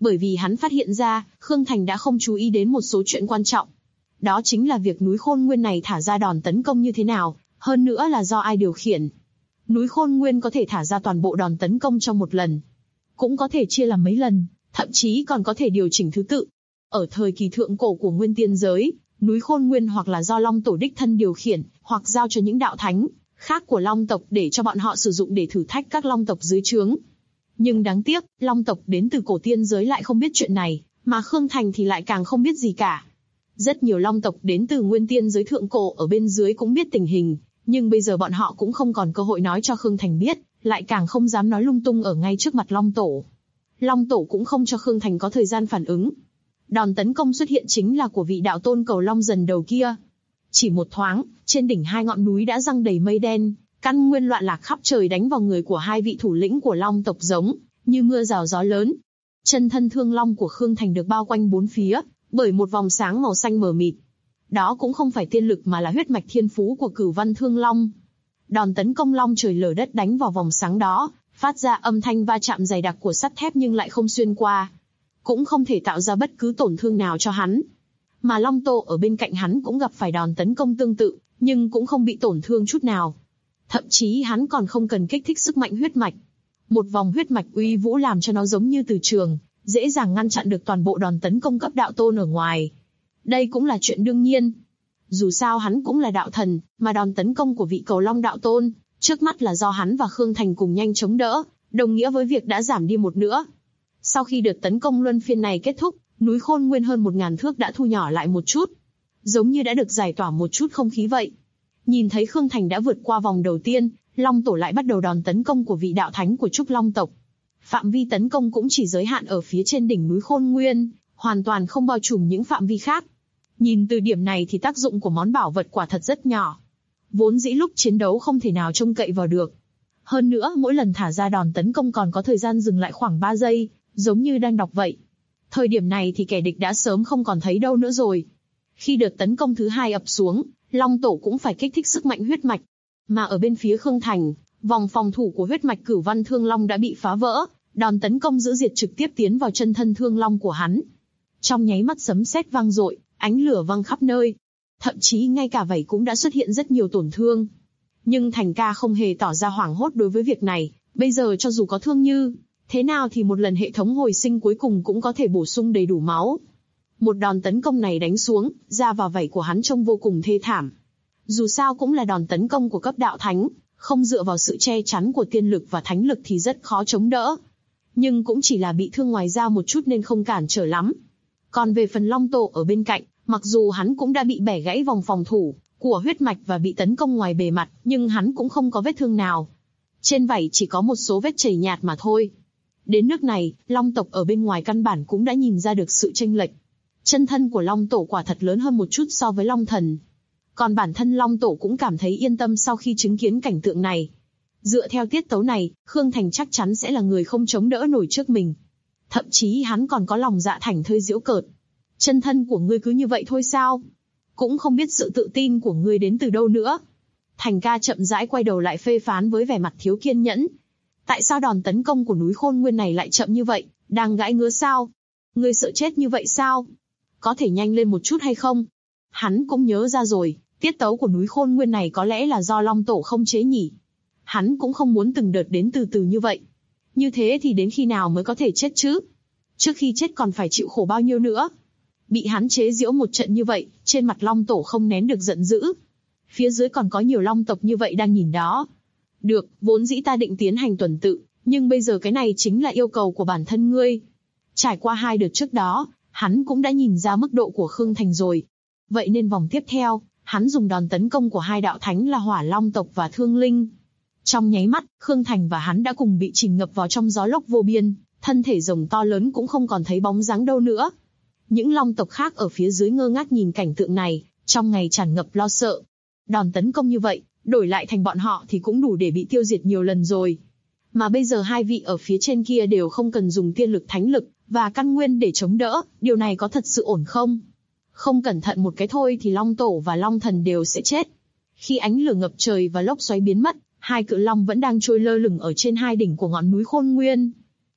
Bởi vì hắn phát hiện ra, Khương Thành đã không chú ý đến một số chuyện quan trọng. Đó chính là việc núi Khôn Nguyên này thả ra đòn tấn công như thế nào, hơn nữa là do ai điều khiển. Núi Khôn Nguyên có thể thả ra toàn bộ đòn tấn công trong một lần, cũng có thể chia làm mấy lần, thậm chí còn có thể điều chỉnh thứ tự. Ở thời kỳ thượng cổ của Nguyên Tiên giới, núi Khôn Nguyên hoặc là do Long Tổ đích thân điều khiển, hoặc giao cho những đạo thánh khác của Long tộc để cho bọn họ sử dụng để thử thách các Long tộc dưới trướng. Nhưng đáng tiếc, Long tộc đến từ cổ tiên giới lại không biết chuyện này, mà Khương Thành thì lại càng không biết gì cả. Rất nhiều Long tộc đến từ Nguyên Tiên giới thượng cổ ở bên dưới cũng biết tình hình, nhưng bây giờ bọn họ cũng không còn cơ hội nói cho Khương Thành biết, lại càng không dám nói lung tung ở ngay trước mặt Long Tổ. Long Tổ cũng không cho Khương Thành có thời gian phản ứng. Đòn tấn công xuất hiện chính là của vị đạo tôn cầu long dần đầu kia. Chỉ một thoáng, trên đỉnh hai ngọn núi đã giăng đầy mây đen, căn nguyên loạn lạc khắp trời đánh vào người của hai vị thủ lĩnh của Long tộc giống như mưa rào gió lớn. Chân thân thương long của Khương Thành được bao quanh bốn phía bởi một vòng sáng màu xanh mờ mịt. Đó cũng không phải tiên lực mà là huyết mạch thiên phú của Cửu Văn Thương Long. Đòn tấn công long trời lở đất đánh vào vòng sáng đó, phát ra âm thanh va chạm dày đặc của sắt thép nhưng lại không xuyên qua, cũng không thể tạo ra bất cứ tổn thương nào cho hắn. Mà Long Tổ ở bên cạnh hắn cũng gặp phải đòn tấn công tương tự, nhưng cũng không bị tổn thương chút nào. Thậm chí hắn còn không cần kích thích sức mạnh huyết mạch. Một vòng huyết mạch uy vũ làm cho nó giống như từ trường, dễ dàng ngăn chặn được toàn bộ đòn tấn công cấp đạo tôn ở ngoài. Đây cũng là chuyện đương nhiên. Dù sao hắn cũng là đạo thần, mà đòn tấn công của vị cầu long đạo tôn, trước mắt là do hắn và Khương Thành cùng nhanh chống đỡ, đồng nghĩa với việc đã giảm đi một nửa. Sau khi đợt tấn công luân phiên này kết thúc, núi Khôn Nguyên hơn 1000 thước đã thu nhỏ lại một chút, giống như đã được giải tỏa một chút không khí vậy. Nhìn thấy Khương Thành đã vượt qua vòng đầu tiên, Long Tổ lại bắt đầu đòn tấn công của vị đạo thánh của Trúc Long tộc. Phạm vi tấn công cũng chỉ giới hạn ở phía trên đỉnh núi Khôn Nguyên, hoàn toàn không bao trùm những phạm vi khác. Nhìn từ điểm này thì tác dụng của món bảo vật quả thật rất nhỏ. Vốn dĩ lúc chiến đấu không thể nào trông cậy vào được. Hơn nữa mỗi lần thả ra đòn tấn công còn có thời gian dừng lại khoảng 3 giây, giống như đang đọc vậy. Thời điểm này thì kẻ địch đã sớm không còn thấy đâu nữa rồi. Khi đợt tấn công thứ hai ập xuống, Long Tổ cũng phải kích thích sức mạnh huyết mạch. Mà ở bên phía Khương Thành, vòng phòng thủ của huyết mạch Cửu Văn Thương Long đã bị phá vỡ, đòn tấn công giữ diệt trực tiếp tiến vào chân thân Thương Long của hắn. Trong nháy mắt sấm sét vang dội, ánh lửa văng khắp nơi. Thậm chí ngay cả vậy cũng đã xuất hiện rất nhiều tổn thương. Nhưng Thành ca không hề tỏ ra hoảng hốt đối với việc này, bây giờ cho dù có thương như thế nào thì một lần hệ thống hồi sinh cuối cùng cũng có thể bổ sung đầy đủ máu. Một đòn tấn công này đánh xuống, da và vảy của hắn trông vô cùng thê thảm. Dù sao cũng là đòn tấn công của cấp đạo thánh, không dựa vào sự che chắn của tiên lực và thánh lực thì rất khó chống đỡ. Nhưng cũng chỉ là bị thương ngoài da một chút nên không cản trở lắm. Còn về phần Long Tổ ở bên cạnh, mặc dù hắn cũng đã bị bẻ gãy vòng phòng thủ của huyết mạch và bị tấn công ngoài bề mặt, nhưng hắn cũng không có vết thương nào. Trên vảy chỉ có một số vết chảy nhạt mà thôi. Đến nước này, Long tộc ở bên ngoài căn bản cũng đã nhìn ra được sự chênh lệch. Chân thân của Long Tổ quả thật lớn hơn một chút so với Long Thần. Còn bản thân Long Tổ cũng cảm thấy yên tâm sau khi chứng kiến cảnh tượng này. Dựa theo tiết tấu này, Khương Thành chắc chắn sẽ là người không chống đỡ nổi trước mình. Thậm chí hắn còn có lòng dạ thảnh thơi giễu cợt. Chân thân của ngươi cứ như vậy thôi sao? Cũng không biết sự tự tin của ngươi đến từ đâu nữa. Thành ca chậm rãi quay đầu lại phê phán với vẻ mặt thiếu kiên nhẫn. Tại sao đòn tấn công của núi Khôn Nguyên này lại chậm như vậy, đang gãi ngứa sao? Ngươi sợ chết như vậy sao? Có thể nhanh lên một chút hay không? Hắn cũng nhớ ra rồi, tiết tấu của núi Khôn Nguyên này có lẽ là do Long Tổ không chế nhỉ. Hắn cũng không muốn từng đợt đến từ từ như vậy. Như thế thì đến khi nào mới có thể chết chứ? Trước khi chết còn phải chịu khổ bao nhiêu nữa? Bị hắn chế giễu một trận như vậy, trên mặt Long Tổ không nén được giận dữ. Phía dưới còn có nhiều Long tộc như vậy đang nhìn đó. Được, vốn dĩ ta định tiến hành tuần tự, nhưng bây giờ cái này chính là yêu cầu của bản thân ngươi. Trải qua 2 đợt trước đó, hắn cũng đã nhìn ra mức độ của Khương Thành rồi. Vậy nên vòng tiếp theo, hắn dùng đòn tấn công của 2 đạo thánh là Hỏa Long tộc và Thương Linh. Trong nháy mắt, Khương Thành và hắn đã cùng bị chìm ngập vào trong gió lốc vô biên, thân thể rồng to lớn cũng không còn thấy bóng dáng đâu nữa. Những Long tộc khác ở phía dưới ngơ ngác nhìn cảnh tượng này, trong ngày tràn ngập lo sợ. Đòn tấn công như vậy, đổi lại thành bọn họ thì cũng đủ để bị tiêu diệt nhiều lần rồi. Mà bây giờ 2 vị ở phía trên kia đều không cần dùng tiên lực thánh lực và căn nguyên để chống đỡ, điều này có thật sự ổn không? Không cẩn thận một cái thôi thì Long Tổ và Long Thần đều sẽ chết. Khi ánh lửa ngập trời và lốc xoáy biến mất, 2 cự long vẫn đang trôi lơ lửng ở trên 2 đỉnh của ngọn núi Khôn Nguyên.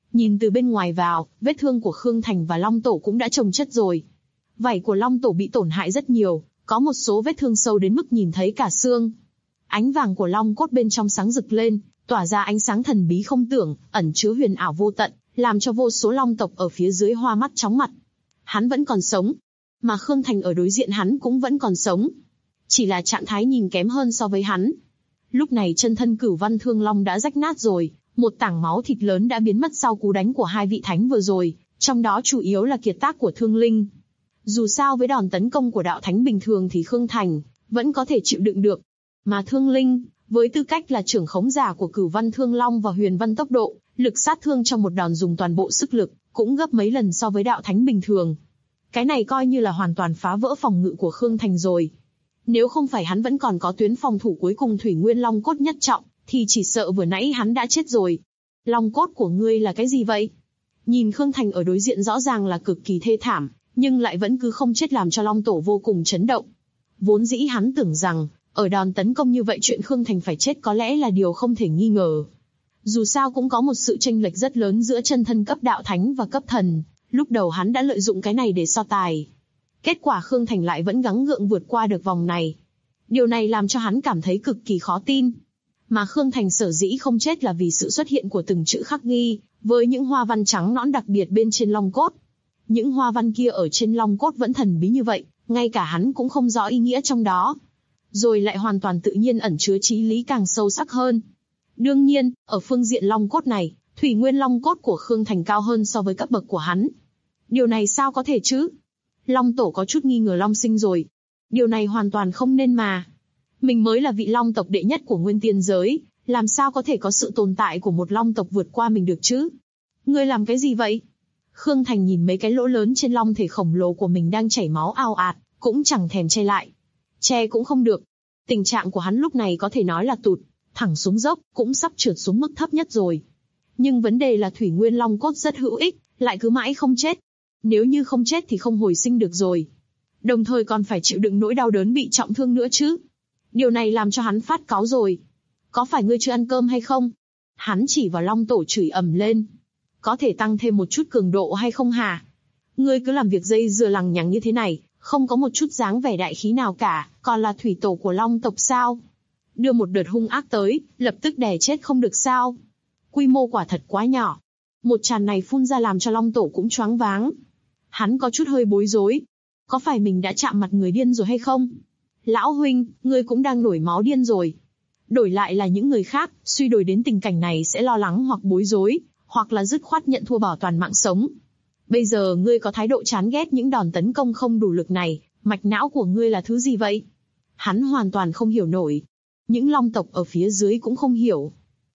Nhìn từ bên ngoài vào, vết thương của Khương Thành và Long Tổ cũng đã chồng chất rồi. Vảy của Long Tổ bị tổn hại rất nhiều, có một số vết thương sâu đến mức nhìn thấy cả xương. Ánh vàng của long cốt bên trong sáng rực lên, tỏa ra ánh sáng thần bí không tưởng, ẩn chứa huyền ảo vô tận, làm cho vô số long tộc ở phía dưới hoa mắt chóng mặt. Hắn vẫn còn sống, mà Khương Thành ở đối diện hắn cũng vẫn còn sống. Chỉ là trạng thái nhìn kém hơn so với hắn. Lúc này chân thân Cửu Văn Thương Long đã rách nát rồi, một tảng máu thịt lớn đã biến mất sau cú đánh của hai vị thánh vừa rồi, trong đó chủ yếu là kiệt tác của Thương Linh. Dù sao với đòn tấn công của đạo thánh bình thường thì Khương Thành vẫn có thể chịu đựng được. Mà Thương Linh, với tư cách là trưởng khống giả của Cửu Văn Thương Long và Huyền Văn Tốc Độ, lực sát thương trong một đòn dùng toàn bộ sức lực, cũng gấp mấy lần so với đạo thánh bình thường. Cái này coi như là hoàn toàn phá vỡ phòng ngự của Khương Thành rồi. Nếu không phải hắn vẫn còn có tuyến phòng thủ cuối cùng Thủy Nguyên Long Cốt nhất trọng, thì chỉ sợ vừa nãy hắn đã chết rồi. Long cốt của ngươi là cái gì vậy? Nhìn Khương Thành ở đối diện rõ ràng là cực kỳ thê thảm, nhưng lại vẫn cứ không chết làm cho Long Tổ vô cùng chấn động. Vốn dĩ hắn tưởng rằng, ở đòn tấn công như vậy chuyện Khương Thành phải chết có lẽ là điều không thể nghi ngờ. Dù sao cũng có một sự chênh lệch rất lớn giữa chân thân cấp đạo thánh và cấp thần, lúc đầu hắn đã lợi dụng cái này để so tài. Kết quả Khương Thành lại vẫn gắng gượng vượt qua được vòng này. Điều này làm cho hắn cảm thấy cực kỳ khó tin. Mà Khương Thành sở dĩ không chết là vì sự xuất hiện của từng chữ khắc ghi, với những hoa văn trắng nõn đặc biệt bên trên long cốt. Những hoa văn kia ở trên long cốt vẫn thần bí như vậy, ngay cả hắn cũng không rõ ý nghĩa trong đó. Rồi lại hoàn toàn tự nhiên ẩn chứa chí lý càng sâu sắc hơn. Đương nhiên, ở phương diện long cốt này, Thủy Nguyên Long cốt của Khương Thành cao hơn so với cấp bậc của hắn. Điều này sao có thể chứ? Long Tổ có chút nghi ngờ Long Sinh rồi. Điều này hoàn toàn không nên mà. Mình mới là vị Long tộc đệ nhất của Nguyên Tiên giới, làm sao có thể có sự tồn tại của một Long tộc vượt qua mình được chứ? Ngươi làm cái gì vậy? Khương Thành nhìn mấy cái lỗ lớn trên long thể khổng lồ của mình đang chảy máu ào ạt, cũng chẳng thèm che lại. Che cũng không được. Tình trạng của hắn lúc này có thể nói là tụt thẳng xuống dốc, cũng sắp trượt xuống mức thấp nhất rồi. Nhưng vấn đề là Thủy Nguyên Long cốt rất hữu ích, lại cứ mãi không chết. Nếu như không chết thì không hồi sinh được rồi. Đồng thời còn phải chịu đựng nỗi đau đớn bị trọng thương nữa chứ. Điều này làm cho hắn phát cáu rồi. Có phải ngươi chưa ăn cơm hay không? Hắn chỉ vào Long Tổ chửi ầm lên. Có thể tăng thêm một chút cường độ hay không hả? Ngươi cứ làm việc dây dưa lằng nhằng như thế này, không có một chút dáng vẻ đại khí nào cả, còn là thủy tổ của Long tộc sao? Đưa một đợt hung ác tới, lập tức đè chết không được sao? Quy mô quả thật quá nhỏ. Một tràn này phun ra làm cho Long Tổ cũng choáng váng. Hắn có chút hơi bối rối. Có phải mình đã chạm mặt người điên rồi hay không? Lão huynh, ngươi cũng đang nổi máu điên rồi. Đổi lại là những người khác, suy đổi đến tình cảnh này sẽ lo lắng hoặc bối rối, hoặc là dứt khoát nhận thua bảo toàn mạng sống. Bây giờ ngươi có thái độ chán ghét những đòn tấn công không đủ lực này, mạch não của ngươi là thứ gì vậy? Hắn hoàn toàn không hiểu nổi. Những long tộc ở phía dưới cũng không hiểu.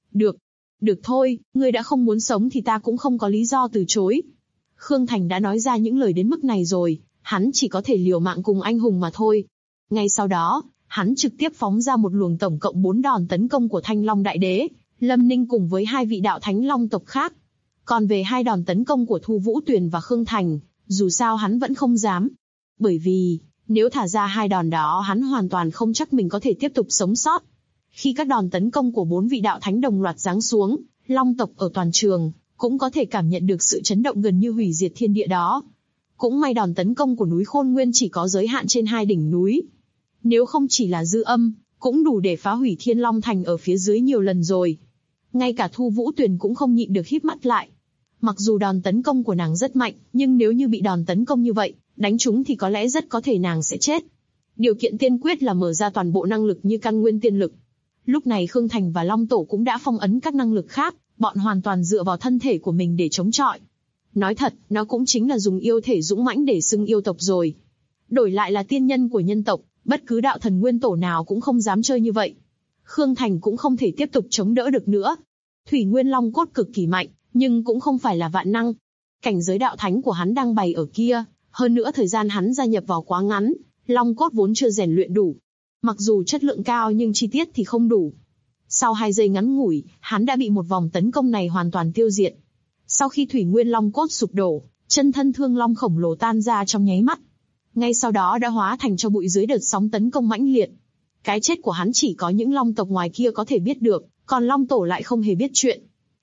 Được thôi, ngươi đã không muốn sống thì ta cũng không có lý do từ chối. Khương Thành đã nói ra những lời đến mức này rồi, hắn chỉ có thể liều mạng cùng anh hùng mà thôi. Ngay sau đó, hắn trực tiếp phóng ra một luồng tổng cộng 4 đòn tấn công của Thanh Long Đại Đế, Lâm Ninh cùng với hai vị đạo thánh long tộc khác. Còn về hai đòn tấn công của Thu Vũ Tuyền và Khương Thành, dù sao hắn vẫn không dám. Bởi vì, nếu thả ra hai đòn đó hắn hoàn toàn không chắc mình có thể tiếp tục sống sót. Khi các đòn tấn công của 4 vị đạo thánh đồng loạt giáng xuống, long tộc ở toàn trường cũng có thể cảm nhận được sự chấn động gần như hủy diệt thiên địa đó. Cũng may đòn tấn công của núi Khôn Nguyên chỉ có giới hạn trên 2 đỉnh núi. Nếu không chỉ là dư âm, cũng đủ để phá hủy Thiên Long Thành ở phía dưới nhiều lần rồi. Ngay cả Thu Vũ Tuyền cũng không nhịn được híp mắt lại. Mặc dù đòn tấn công của nàng rất mạnh, nhưng nếu như bị đòn tấn công như vậy, đánh trúng thì có lẽ rất có thể nàng sẽ chết. Điều kiện tiên quyết là mở ra toàn bộ năng lực như căn nguyên tiên lực. Lúc này Khương Thành và Long Tổ cũng đã phong ấn các năng lực khác, bọn hoàn toàn dựa vào thân thể của mình để chống chọi. Nói thật, nó cũng chính là dùng yêu thể dũng mãnh để xưng yêu tộc rồi. Đổi lại là tiên nhân của nhân tộc, bất cứ đạo thần nguyên tổ nào cũng không dám chơi như vậy. Khương Thành cũng không thể tiếp tục chống đỡ được nữa. Thủy Nguyên Long cốt cực kỳ mạnh, nhưng cũng không phải là vạn năng. Cảnh giới đạo thánh của hắn đang bày ở kia, hơn nữa thời gian hắn gia nhập vào quá ngắn, Long cốt vốn chưa rèn luyện đủ. Mặc dù chất lượng cao nhưng chi tiết thì không đủ. Sau 2 giây ngắn ngủi, hắn đã bị một vòng tấn công này hoàn toàn tiêu diệt. Sau khi Thủy Nguyên Long cốt sụp đổ, chân thân Thương Long khổng lồ tan ra trong nháy mắt. Ngay sau đó đã hóa thành tro bụi dưới đợt sóng tấn công mãnh liệt. Cái chết của hắn chỉ có những long tộc ngoài kia có thể biết được, còn Long Tổ lại không hề biết chuyện.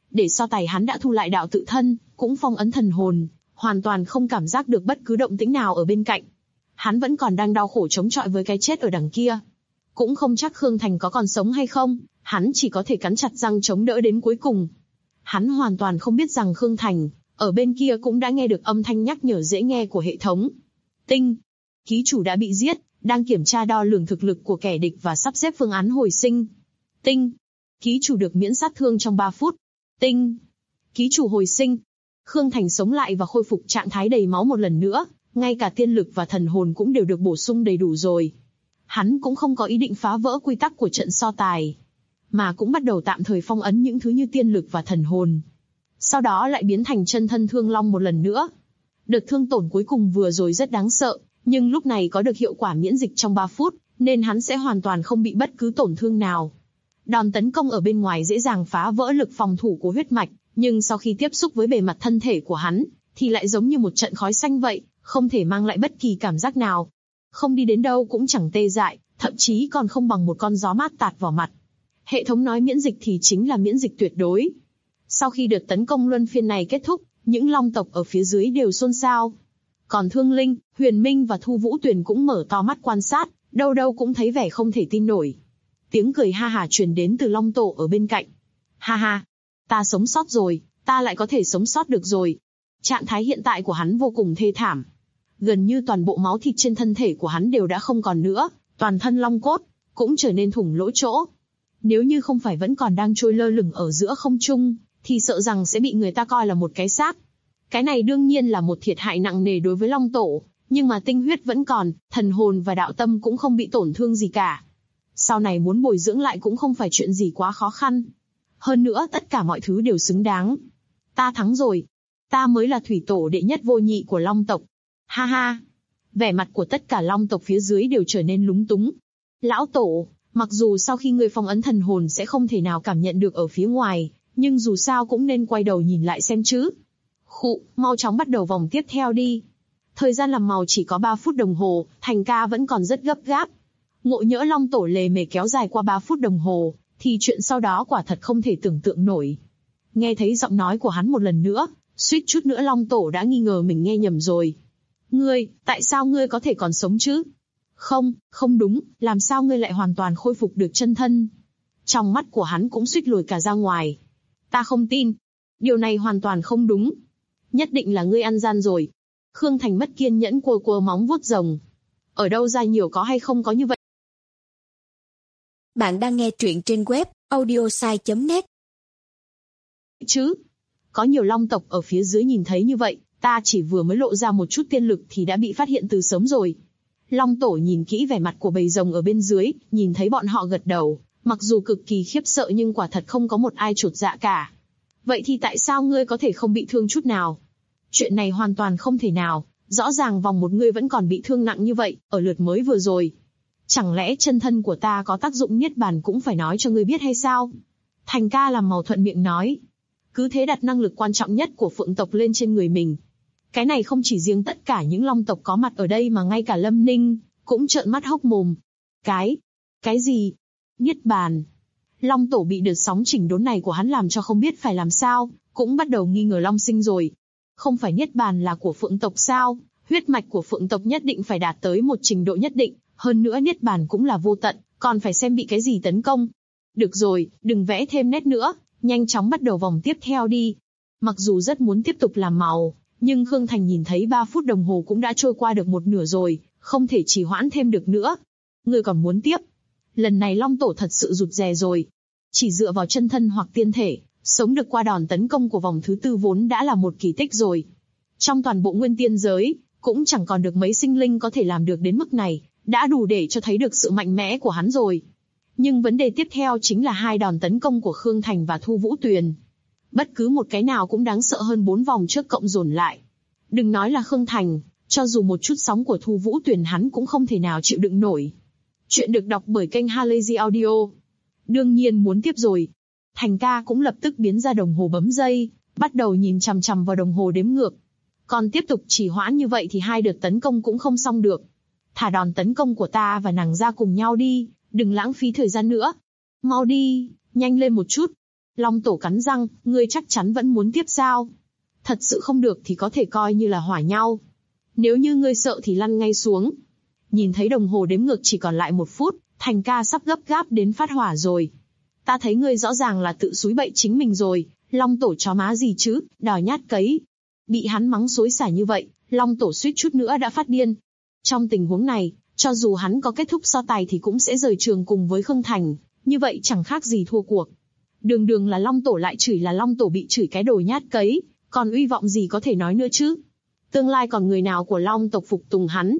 Để so tài hắn đã thu lại đạo tự thân, cũng phong ấn thần hồn, hoàn toàn không cảm giác được bất cứ động tĩnh nào ở bên cạnh. Hắn vẫn còn đang đau khổ chống chọi với cái chết ở đằng kia. Cũng không chắc Khương Thành có còn sống hay không, hắn chỉ có thể cắn chặt răng chống đỡ đến cuối cùng. Hắn hoàn toàn không biết rằng Khương Thành, ở bên kia cũng đã nghe được âm thanh nhắc nhở dễ nghe của hệ thống. Tinh, ký chủ đã bị giết, đang kiểm tra đo lường thực lực của kẻ địch và sắp xếp phương án hồi sinh. Tinh, ký chủ được miễn sát thương trong 3 phút. Tinh, ký chủ hồi sinh. Khương Thành sống lại và khôi phục trạng thái đầy máu một lần nữa, ngay cả tiên lực và thần hồn cũng đều được bổ sung đầy đủ rồi. Hắn cũng không có ý định phá vỡ quy tắc của trận so tài, mà cũng bắt đầu tạm thời phong ấn những thứ như tiên lực và thần hồn. Sau đó lại biến thành chân thân Thương Long một lần nữa. Đợt thương tổn cuối cùng vừa rồi rất đáng sợ, nhưng lúc này có được hiệu quả miễn dịch trong 3 phút, nên hắn sẽ hoàn toàn không bị bất cứ tổn thương nào. Đòn tấn công ở bên ngoài dễ dàng phá vỡ lực phòng thủ của huyết mạch, nhưng sau khi tiếp xúc với bề mặt thân thể của hắn, thì lại giống như một trận khói xanh vậy, không thể mang lại bất kỳ cảm giác nào. Không đi đến đâu cũng chẳng tê dại, thậm chí còn không bằng một con gió mát tạt vào mặt. Hệ thống nói miễn dịch thì chính là miễn dịch tuyệt đối. Sau khi đợt tấn công luân phiên này kết thúc, những long tộc ở phía dưới đều xôn xao. Còn Thương Linh, Huyền Minh và Thu Vũ Tuyền cũng mở to mắt quan sát, đâu đâu cũng thấy vẻ không thể tin nổi. Tiếng cười ha hả truyền đến từ Long Tổ ở bên cạnh. Ha ha, ta sống sót rồi, ta lại có thể sống sót được rồi. Trạng thái hiện tại của hắn vô cùng thê thảm. Gần như toàn bộ máu thịt trên thân thể của hắn đều đã không còn nữa, toàn thân long cốt cũng trở nên thủng lỗ chỗ. Nếu như không phải vẫn còn đang trôi lơ lửng ở giữa không trung, thì sợ rằng sẽ bị người ta coi là một cái xác. Cái này đương nhiên là một thiệt hại nặng nề đối với Long Tổ, nhưng mà tinh huyết vẫn còn, thần hồn và đạo tâm cũng không bị tổn thương gì cả. Sau này muốn bồi dưỡng lại cũng không phải chuyện gì quá khó khăn. Hơn nữa tất cả mọi thứ đều xứng đáng. Ta thắng rồi. Ta mới là thủy tổ đệ nhất vô nhị của Long tộc. Ha ha. Vẻ mặt của tất cả Long tộc phía dưới đều trở nên lúng túng. Lão Tổ, mặc dù sau khi ngươi phong ấn thần hồn sẽ không thể nào cảm nhận được ở phía ngoài, nhưng dù sao cũng nên quay đầu nhìn lại xem chứ. Khụ, mau chóng bắt đầu vòng tiếp theo đi. Thời gian làm màu chỉ có 3 phút đồng hồ, Thành ca vẫn còn rất gấp gáp. Ngộ nhỡ Long Tổ lề mề kéo dài qua 3 phút đồng hồ, thì chuyện sau đó quả thật không thể tưởng tượng nổi. Nghe thấy giọng nói của hắn một lần nữa, suýt chút nữa Long Tổ đã nghi ngờ mình nghe nhầm rồi. Ngươi, tại sao ngươi có thể còn sống chứ? Không, không đúng, làm sao ngươi lại hoàn toàn khôi phục được chân thân? Trong mắt của hắn cũng suýt lồi cả ra ngoài. Ta không tin. Điều này hoàn toàn không đúng. Nhất định là ngươi ăn gian rồi. Khương Thành mất kiên nhẫn quơ quơ móng vuốt rồng. Ở đâu ra nhiều có hay không có như vậy? Bạn đang nghe truyện trên web audiosai.net. Chứ, có nhiều long tộc ở phía dưới nhìn thấy như vậy, ta chỉ vừa mới lộ ra một chút tiên lực thì đã bị phát hiện từ sớm rồi. Long Tổ nhìn kỹ vẻ mặt của bầy rồng ở bên dưới, nhìn thấy bọn họ gật đầu, mặc dù cực kỳ khiếp sợ nhưng quả thật không có một ai chột dạ cả. Vậy thì tại sao ngươi có thể không bị thương chút nào? Chuyện này hoàn toàn không thể nào, rõ ràng vòng một ngươi vẫn còn bị thương nặng như vậy, ở lượt mới vừa rồi. Chẳng lẽ chân thân của ta có tác dụng niết bàn cũng phải nói cho ngươi biết hay sao? Thành ca làm màu thuận miệng nói. Cứ thế đặt năng lực quan trọng nhất của Phượng tộc lên trên người mình. Cái này không chỉ riêng tất cả những long tộc có mặt ở đây mà ngay cả Lâm Ninh cũng trợn mắt hốc mồm. Cái gì? Niết bàn. Long Tổ bị đợt sóng chỉnh đốn này của hắn làm cho không biết phải làm sao, cũng bắt đầu nghi ngờ Long Sinh rồi. Không phải niết bàn là của Phượng tộc sao? Huyết mạch của Phượng tộc nhất định phải đạt tới một trình độ nhất định, hơn nữa niết bàn cũng là vô tận, còn phải xem bị cái gì tấn công. Được rồi, đừng vẽ thêm nét nữa, nhanh chóng bắt đầu vòng tiếp theo đi. Mặc dù rất muốn tiếp tục làm màu, nhưng Khương Thành nhìn thấy 3 phút đồng hồ cũng đã trôi qua được một nửa rồi, không thể trì hoãn thêm được nữa. Ngươi còn muốn tiếp? Lần này Long Tổ thật sự rụt rè rồi. Chỉ dựa vào chân thân hoặc tiên thể, sống được qua đòn tấn công của vòng thứ 4 vốn đã là một kỳ tích rồi. Trong toàn bộ nguyên tiên giới, cũng chẳng còn được mấy sinh linh có thể làm được đến mức này, đã đủ để cho thấy được sự mạnh mẽ của hắn rồi. Nhưng vấn đề tiếp theo chính là 2 đòn tấn công của Khương Thành và Thu Vũ Tuyền. Bất cứ một cái nào cũng đáng sợ hơn 4 vòng trước cộng dồn lại. Đừng nói là Khương Thành, cho dù một chút sóng của Thu Vũ Tuyền hắn cũng không thể nào chịu đựng nổi. Chuyện được đọc bởi kênh Halazy Audio. Đương nhiên muốn tiếp rồi. Thành ca cũng lập tức biến ra đồng hồ bấm giây, bắt đầu nhìn chằm chằm vào đồng hồ đếm ngược. Còn tiếp tục trì hoãn như vậy thì 2 đợt tấn công cũng không xong được. Thả đòn tấn công của ta và nàng ra cùng nhau đi, đừng lãng phí thời gian nữa. Mau đi, nhanh lên một chút. Long Tổ cắn răng, ngươi chắc chắn vẫn muốn tiếp sao? Thật sự không được thì có thể coi như là hỏa nhau. Nếu như ngươi sợ thì lăn ngay xuống. Nhìn thấy đồng hồ đếm ngược chỉ còn lại 1 phút, Thành ca sắp gấp gáp đến phát hỏa rồi. Ta thấy ngươi rõ ràng là tự xúi bậy chính mình rồi, Long Tổ chó má gì chứ, đòi nhát cấy. Bị hắn mắng xối xả như vậy, Long Tổ suýt chút nữa đã phát điên. Trong tình huống này, cho dù hắn có kết thúc so tài thì cũng sẽ rời trường cùng với Khương Thành, như vậy chẳng khác gì thua cuộc. Đường đường là Long Tổ lại chửi là Long Tổ bị chửi cái đồ nhát cấy, còn uy vọng gì có thể nói nữa chứ. Tương lai còn người nào của Long tộc phục tùng hắn.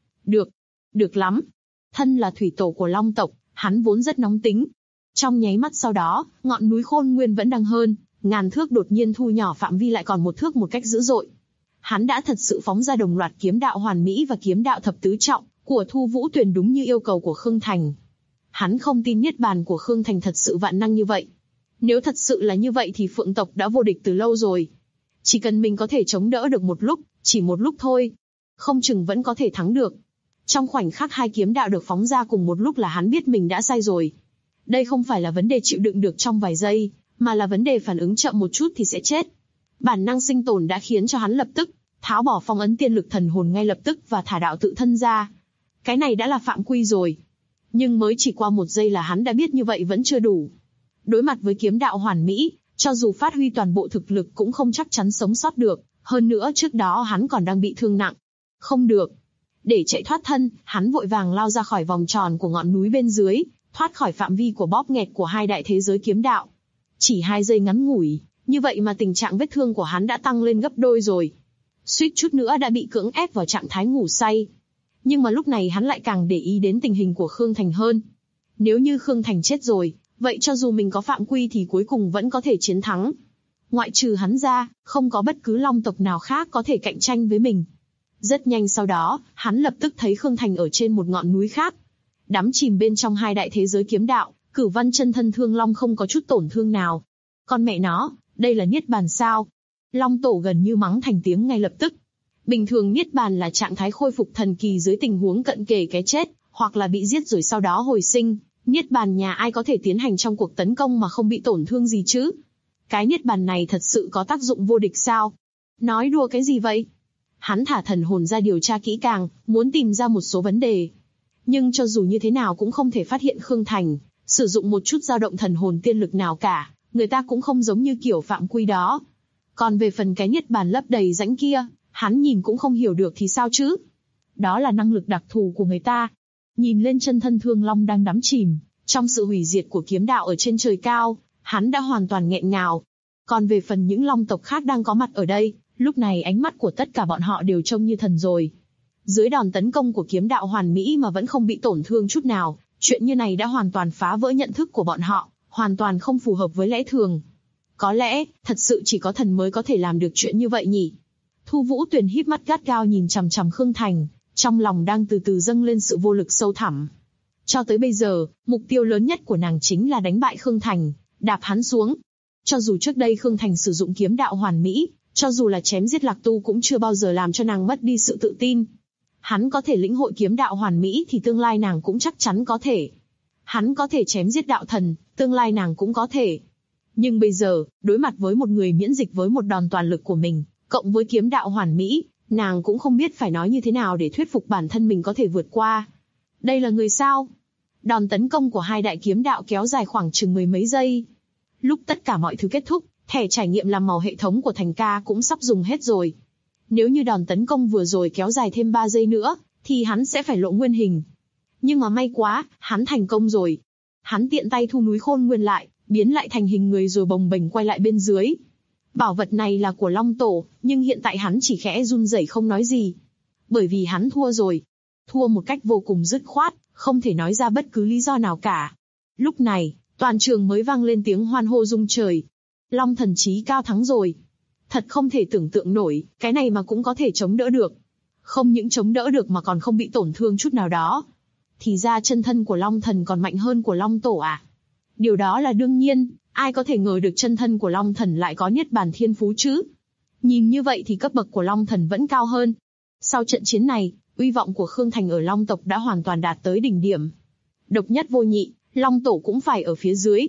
Được lắm. Thân là thủy tổ của Long tộc, hắn vốn rất nóng tính. Trong nháy mắt sau đó, ngọn núi Khôn Nguyên vẫn đang hơn, ngàn thước đột nhiên thu nhỏ phạm vi lại còn 1 thước một cách dữ dội. Hắn đã thật sự phóng ra đồng loạt kiếm đạo hoàn mỹ và kiếm đạo thập tứ trọng của Thu Vũ Tuyền đúng như yêu cầu của Khương Thành. Hắn không tin niết bàn của Khương Thành thật sự vạn năng như vậy. Nếu thật sự là như vậy thì Phượng tộc đã vô địch từ lâu rồi. Chỉ cần mình có thể chống đỡ được một lúc, chỉ một lúc thôi, không chừng vẫn có thể thắng được. Trong khoảnh khắc 2 kiếm đạo được phóng ra cùng một lúc là hắn biết mình đã sai rồi. Đây không phải là vấn đề chịu đựng được trong vài giây, mà là vấn đề phản ứng chậm một chút thì sẽ chết. Bản năng sinh tồn đã khiến cho hắn lập tức tháo bỏ phong ấn tiên lực thần hồn ngay lập tức và thả đạo tự thân ra. Cái này đã là phạm quy rồi. Nhưng mới chỉ qua 1 giây là hắn đã biết như vậy vẫn chưa đủ. Đối mặt với kiếm đạo hoàn mỹ, cho dù phát huy toàn bộ thực lực cũng không chắc chắn sống sót được, hơn nữa trước đó hắn còn đang bị thương nặng. Không được. Để chạy thoát thân, hắn vội vàng lao ra khỏi vòng tròn của ngọn núi bên dưới, thoát khỏi phạm vi của bóp nghẹt của 2 đại thế giới kiếm đạo. Chỉ 2 giây ngắn ngủi, như vậy mà tình trạng vết thương của hắn đã tăng lên gấp đôi rồi. Suýt chút nữa đã bị cưỡng ép vào trạng thái ngủ say. Nhưng mà lúc này hắn lại càng để ý đến tình hình của Khương Thành hơn. Nếu như Khương Thành chết rồi, vậy cho dù mình có phạm quy thì cuối cùng vẫn có thể chiến thắng. Ngoại trừ hắn ra, không có bất cứ Long tộc nào khác có thể cạnh tranh với mình. Rất nhanh sau đó, hắn lập tức thấy Khương Thành ở trên một ngọn núi khác. Đắm chìm bên trong 2 đại thế giới kiếm đạo, Cửu Văn chân thân Thương Long không có chút tổn thương nào. Con mẹ nó, đây là niết bàn sao? Long Tổ gần như mắng thành tiếng ngay lập tức. Bình thường niết bàn là trạng thái khôi phục thần kỳ dưới tình huống cận kề cái chết, hoặc là bị giết rồi sau đó hồi sinh. Niết bàn nhà ai có thể tiến hành trong cuộc tấn công mà không bị tổn thương gì chứ? Cái niết bàn này thật sự có tác dụng vô địch sao? Nói đùa cái gì vậy? Hắn thả thần hồn ra điều tra kỹ càng, muốn tìm ra một số vấn đề. Nhưng cho dù như thế nào cũng không thể phát hiện Khương Thành sử dụng một chút dao động thần hồn tiên lực nào cả, người ta cũng không giống như kiểu phạm quy đó. Còn về phần cái niết bàn lấp đầy rãnh kia, hắn nhìn cũng không hiểu được thì sao chứ? Đó là năng lực đặc thù của người ta. Nhìn lên chân thân Thương Long đang đắm chìm trong sự hủy diệt của kiếm đạo ở trên trời cao, hắn đã hoàn toàn nghẹn ngào. Còn về phần những Long tộc khác đang có mặt ở đây, lúc này ánh mắt của tất cả bọn họ đều trông như thần rồi. Dưới đòn tấn công của kiếm đạo hoàn mỹ mà vẫn không bị tổn thương chút nào, chuyện như này đã hoàn toàn phá vỡ nhận thức của bọn họ, hoàn toàn không phù hợp với lẽ thường. Có lẽ, thật sự chỉ có thần mới có thể làm được chuyện như vậy nhỉ? Thu Vũ Tuyền híp mắt gắt gao nhìn chằm chằm Khương Thành, trong lòng đang từ từ dâng lên sự vô lực sâu thẳm. Cho tới bây giờ, mục tiêu lớn nhất của nàng chính là đánh bại Khương Thành, đạp hắn xuống. Cho dù trước đây Khương Thành sử dụng kiếm đạo hoàn mỹ, cho dù là chém giết Lạc Tu cũng chưa bao giờ làm cho nàng mất đi sự tự tin. Hắn có thể lĩnh hội kiếm đạo hoàn mỹ thì tương lai nàng cũng chắc chắn có thể. Hắn có thể chém giết đạo thần, tương lai nàng cũng có thể. Nhưng bây giờ, đối mặt với một người miễn dịch với một đòn toàn lực của mình, cộng với kiếm đạo hoàn mỹ, nàng cũng không biết phải nói như thế nào để thuyết phục bản thân mình có thể vượt qua. Đây là người sao? Đòn tấn công của 2 đại kiếm đạo kéo dài khoảng chừng 10 mấy giây. Lúc tất cả mọi thứ kết thúc, thẻ trải nghiệm làm màu hệ thống của Thành ca cũng sắp dùng hết rồi. Nếu như đòn tấn công vừa rồi kéo dài thêm 3 giây nữa, thì hắn sẽ phải lộ nguyên hình. Nhưng mà may quá, hắn thành công rồi. Hắn tiện tay thu núi Khôn Nguyên lại, biến lại thành hình người rồi bồng bềnh quay lại bên dưới. Bảo vật này là của Long Tổ, nhưng hiện tại hắn chỉ khẽ run rẩy không nói gì. Bởi vì hắn thua rồi. Thua một cách vô cùng dứt khoát, không thể nói ra bất cứ lý do nào cả. Lúc này, toàn trường mới vang lên tiếng hoan hô rung trời. Long thần trí cao thắng rồi. Thật không thể tưởng tượng nổi, cái này mà cũng có thể chống đỡ được. Không những chống đỡ được mà còn không bị tổn thương chút nào đó. Thì ra chân thân của Long thần còn mạnh hơn của Long Tổ à? Điều đó là đương nhiên, ai có thể ngờ được chân thân của Long thần lại có niết bàn thiên phú chứ? Nhìn như vậy thì cấp bậc của Long thần vẫn cao hơn. Sau trận chiến này, uy vọng của Khương Thành ở Long tộc đã hoàn toàn đạt tới đỉnh điểm. Độc nhất vô nhị, Long Tổ cũng phải ở phía dưới.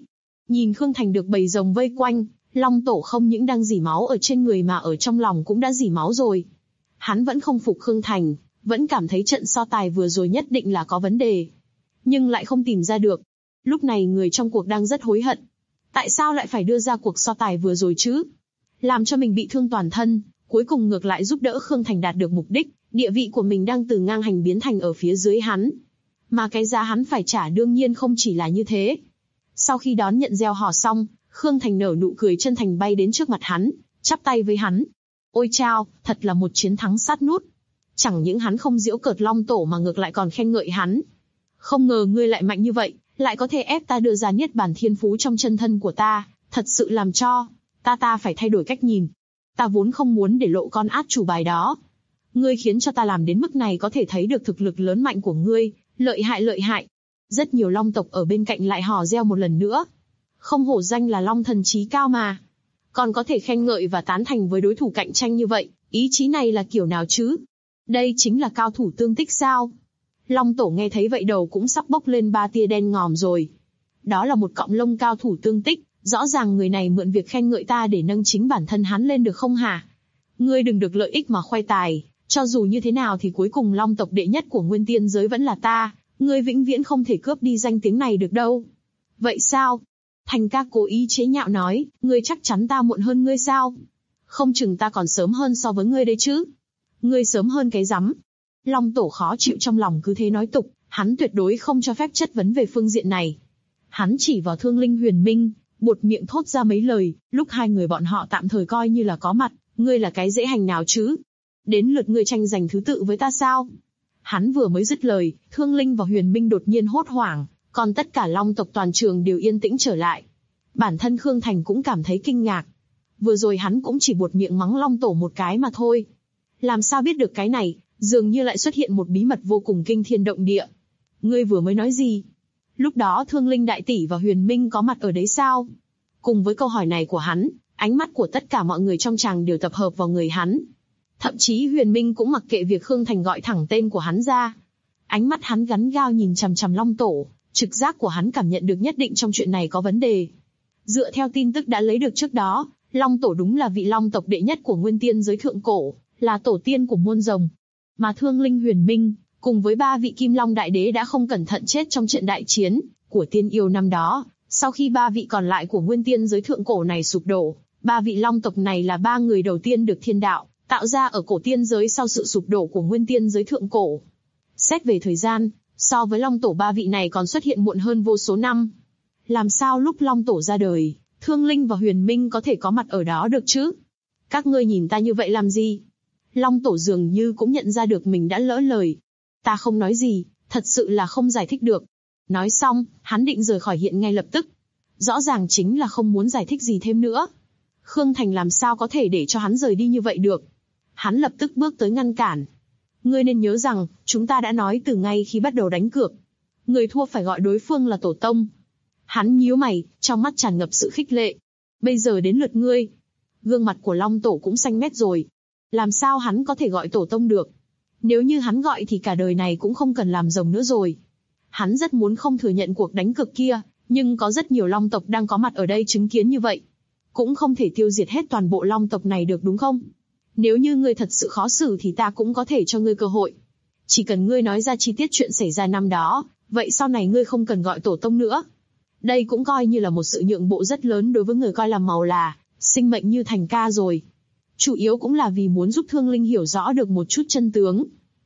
Nhìn Khương Thành được bầy rồng vây quanh, Long Tổ không những đang rỉ máu ở trên người mà ở trong lòng cũng đã rỉ máu rồi. Hắn vẫn không phục Khương Thành, vẫn cảm thấy trận so tài vừa rồi nhất định là có vấn đề. Nhưng lại không tìm ra được. Lúc này người trong cuộc đang rất hối hận. Tại sao lại phải đưa ra cuộc so tài vừa rồi chứ? Làm cho mình bị thương toàn thân, cuối cùng ngược lại giúp đỡ Khương Thành đạt được mục đích, địa vị của mình đang từ ngang hành biến thành ở phía dưới hắn. Mà cái giá hắn phải trả đương nhiên không chỉ là như thế. Sau khi đón nhận gieo hò xong, Khương Thành nở nụ cười chân thành bay đến trước mặt hắn, chắp tay với hắn. Ôi chao, thật là một chiến thắng sát nút. Chẳng những hắn không giễu cợt Long Tổ mà ngược lại còn khen ngợi hắn. Không ngờ ngươi lại mạnh như vậy, lại có thể ép ta đưa ra niết bàn thiên phú trong chân thân của ta, thật sự làm cho ta phải thay đổi cách nhìn. Ta vốn không muốn để lộ con át chủ bài đó. Ngươi khiến cho ta làm đến mức này có thể thấy được thực lực lớn mạnh của ngươi, lợi hại lợi hại. Rất nhiều Long tộc ở bên cạnh lại hò reo một lần nữa. Không hổ danh là Long thần trí cao mà. Còn có thể khen ngợi và tán thành với đối thủ cạnh tranh như vậy, ý chí này là kiểu nào chứ? Đây chính là cao thủ tương tích sao? Long Tổ nghe thấy vậy đầu cũng sắp bốc lên 3 tia đen ngòm rồi. Đó là một cọng lông cao thủ tương tích, rõ ràng người này mượn việc khen ngợi ta để nâng chính bản thân hắn lên được không hả? Ngươi đừng được lợi ích mà khoe tài, cho dù như thế nào thì cuối cùng Long tộc đệ nhất của Nguyên Tiên giới vẫn là ta, ngươi vĩnh viễn không thể cướp đi danh tiếng này được đâu. Vậy sao? Thành ca cố ý chế nhạo nói, ngươi chắc chắn ta muộn hơn ngươi sao? Không chừng ta còn sớm hơn so với ngươi đấy chứ. Ngươi sớm hơn cái rắm. Long Tổ khó chịu trong lòng cứ thế nói tục, hắn tuyệt đối không cho phép chất vấn về phương diện này. Hắn chỉ vào Thương Linh Huyền Minh, buột miệng thốt ra mấy lời, lúc hai người bọn họ tạm thời coi như là có mặt, ngươi là cái dễ hành nào chứ? Đến lượt ngươi tranh giành thứ tự với ta sao? Hắn vừa mới dứt lời, Thương Linh và Huyền Minh đột nhiên hốt hoảng, còn tất cả Long tộc toàn trường đều yên tĩnh trở lại. Bản thân Khương Thành cũng cảm thấy kinh ngạc. Vừa rồi hắn cũng chỉ buột miệng mắng Long Tổ một cái mà thôi. Làm sao biết được cái này, dường như lại xuất hiện một bí mật vô cùng kinh thiên động địa. Ngươi vừa mới nói gì? Lúc đó Thương Linh Đại Tỷ và Huyền Minh có mặt ở đấy sao? Cùng với câu hỏi này của hắn, ánh mắt của tất cả mọi người trong tràng đều tập hợp vào người hắn. Thậm chí Huyền Minh cũng mặc kệ việc Khương Thành gọi thẳng tên của hắn ra. Ánh mắt hắn gắn gao nhìn chằm chằm Long Tổ, trực giác của hắn cảm nhận được nhất định trong chuyện này có vấn đề. Dựa theo tin tức đã lấy được trước đó, Long Tổ đúng là vị Long tộc đệ nhất của Nguyên Tiên giới thượng cổ, là tổ tiên của muôn rồng. Mà Thương Linh Huyền Minh, cùng với 3 vị Kim Long Đại Đế đã không cẩn thận chết trong trận đại chiến của Tiên Yêu năm đó. Sau khi 3 vị còn lại của Nguyên Tiên giới thượng cổ này sụp đổ, 3 vị Long tộc này là 3 người đầu tiên được thiên đạo tạo ra ở cổ tiên giới sau sự sụp đổ của Nguyên Tiên giới thượng cổ. Xét về thời gian, so với Long Tổ 3 vị này còn xuất hiện muộn hơn vô số năm. Làm sao lúc Long Tổ ra đời, Thương Linh và Huyền Minh có thể có mặt ở đó được chứ? Các ngươi nhìn ta như vậy làm gì? Long Tổ dường như cũng nhận ra được mình đã lỡ lời. Ta không nói gì, thật sự là không giải thích được. Nói xong, hắn định rời khỏi hiện ngay lập tức. Rõ ràng chính là không muốn giải thích gì thêm nữa. Khương Thành làm sao có thể để cho hắn rời đi như vậy được? Hắn lập tức bước tới ngăn cản. Ngươi nên nhớ rằng, chúng ta đã nói từ ngay khi bắt đầu đánh cược. Người thua phải gọi đối phương là tổ tông. Hắn nhíu mày, trong mắt tràn ngập sự khích lệ. Bây giờ đến lượt ngươi. Gương mặt của Long Tổ cũng xanh mét rồi. Làm sao hắn có thể gọi tổ tông được? Nếu như hắn gọi thì cả đời này cũng không cần làm rồng nữa rồi. Hắn rất muốn không thừa nhận cuộc đánh cược kia, nhưng có rất nhiều Long tộc đang có mặt ở đây chứng kiến như vậy. Cũng không thể tiêu diệt hết toàn bộ Long tộc này được đúng không? Nếu như ngươi thật sự khó xử thì ta cũng có thể cho ngươi cơ hội. Chỉ cần ngươi nói ra chi tiết chuyện xảy ra năm đó, vậy sau này ngươi không cần gọi tổ tông nữa. Đây cũng coi như là một sự nhượng bộ rất lớn đối với người coi làm màu là sinh mệnh như Thành ca rồi. Chủ yếu cũng là vì muốn giúp Thương Linh hiểu rõ được một chút chân tướng.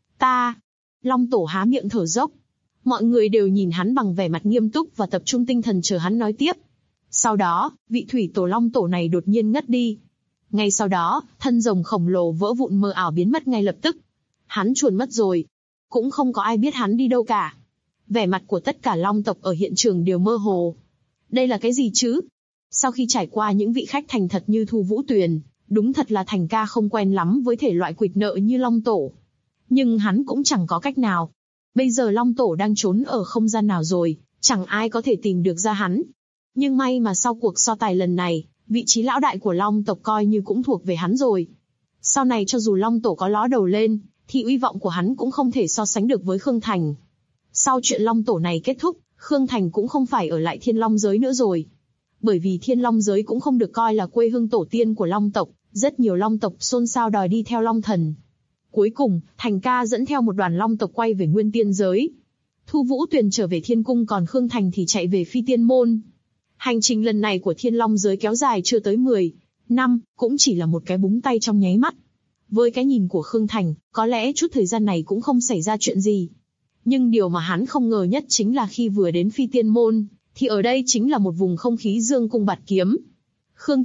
Long Tổ há miệng thở dốc. Mọi người đều nhìn hắn bằng vẻ mặt nghiêm túc và tập trung tinh thần chờ hắn nói tiếp. Sau đó, vị thủy tổ Long Tổ này đột nhiên ngất đi. Ngay sau đó, thân rồng khổng lồ vỡ vụn mờ ảo biến mất ngay lập tức. Hắn chuồn mất rồi. Cũng không có ai biết hắn đi đâu cả. Vẻ mặt của tất cả Long tộc ở hiện trường đều mơ hồ. Đây là cái gì chứ? Sau khi trải qua những vị khách thành thật như Thu Vũ Tuyền, đúng thật là Thành ca không quen lắm với thể loại quỵt nợ như Long Tổ. Nhưng hắn cũng chẳng có cách nào. Bây giờ Long Tổ đang trốn ở không gian nào rồi, chẳng ai có thể tìm được ra hắn. Nhưng may mà sau cuộc so tài lần này, vị trí lão đại của Long tộc coi như cũng thuộc về hắn rồi. Sau này cho dù Long Tổ có ló đầu lên, thì uy vọng của hắn cũng không thể so sánh được với Khương Thành. Sau chuyện Long Tổ này kết thúc, Khương Thành cũng không phải ở lại Thiên Long giới nữa rồi. Bởi vì Thiên Long giới cũng không được coi là quê hương tổ tiên của Long tộc, rất nhiều Long tộc xôn xao đòi đi theo Long thần. Cuối cùng, Thành Ca dẫn theo một đoàn Long tộc quay về Nguyên Tiên giới. Thu Vũ Tuyền trở về Thiên Cung, còn Khương Thành thì chạy về Phi Tiên Môn. Hành trình lần này của Thiên Long giới kéo dài chưa tới 10 năm, cũng chỉ là một cái búng tay trong nháy mắt. Với cái nhìn của Khương Thành, có lẽ chút thời gian này cũng không xảy ra chuyện gì. Nhưng điều mà hắn không ngờ nhất chính là khi vừa đến Phi Tiên Môn, thì ở đây chính là một vùng không khí dương cung bạt kiếm. Khương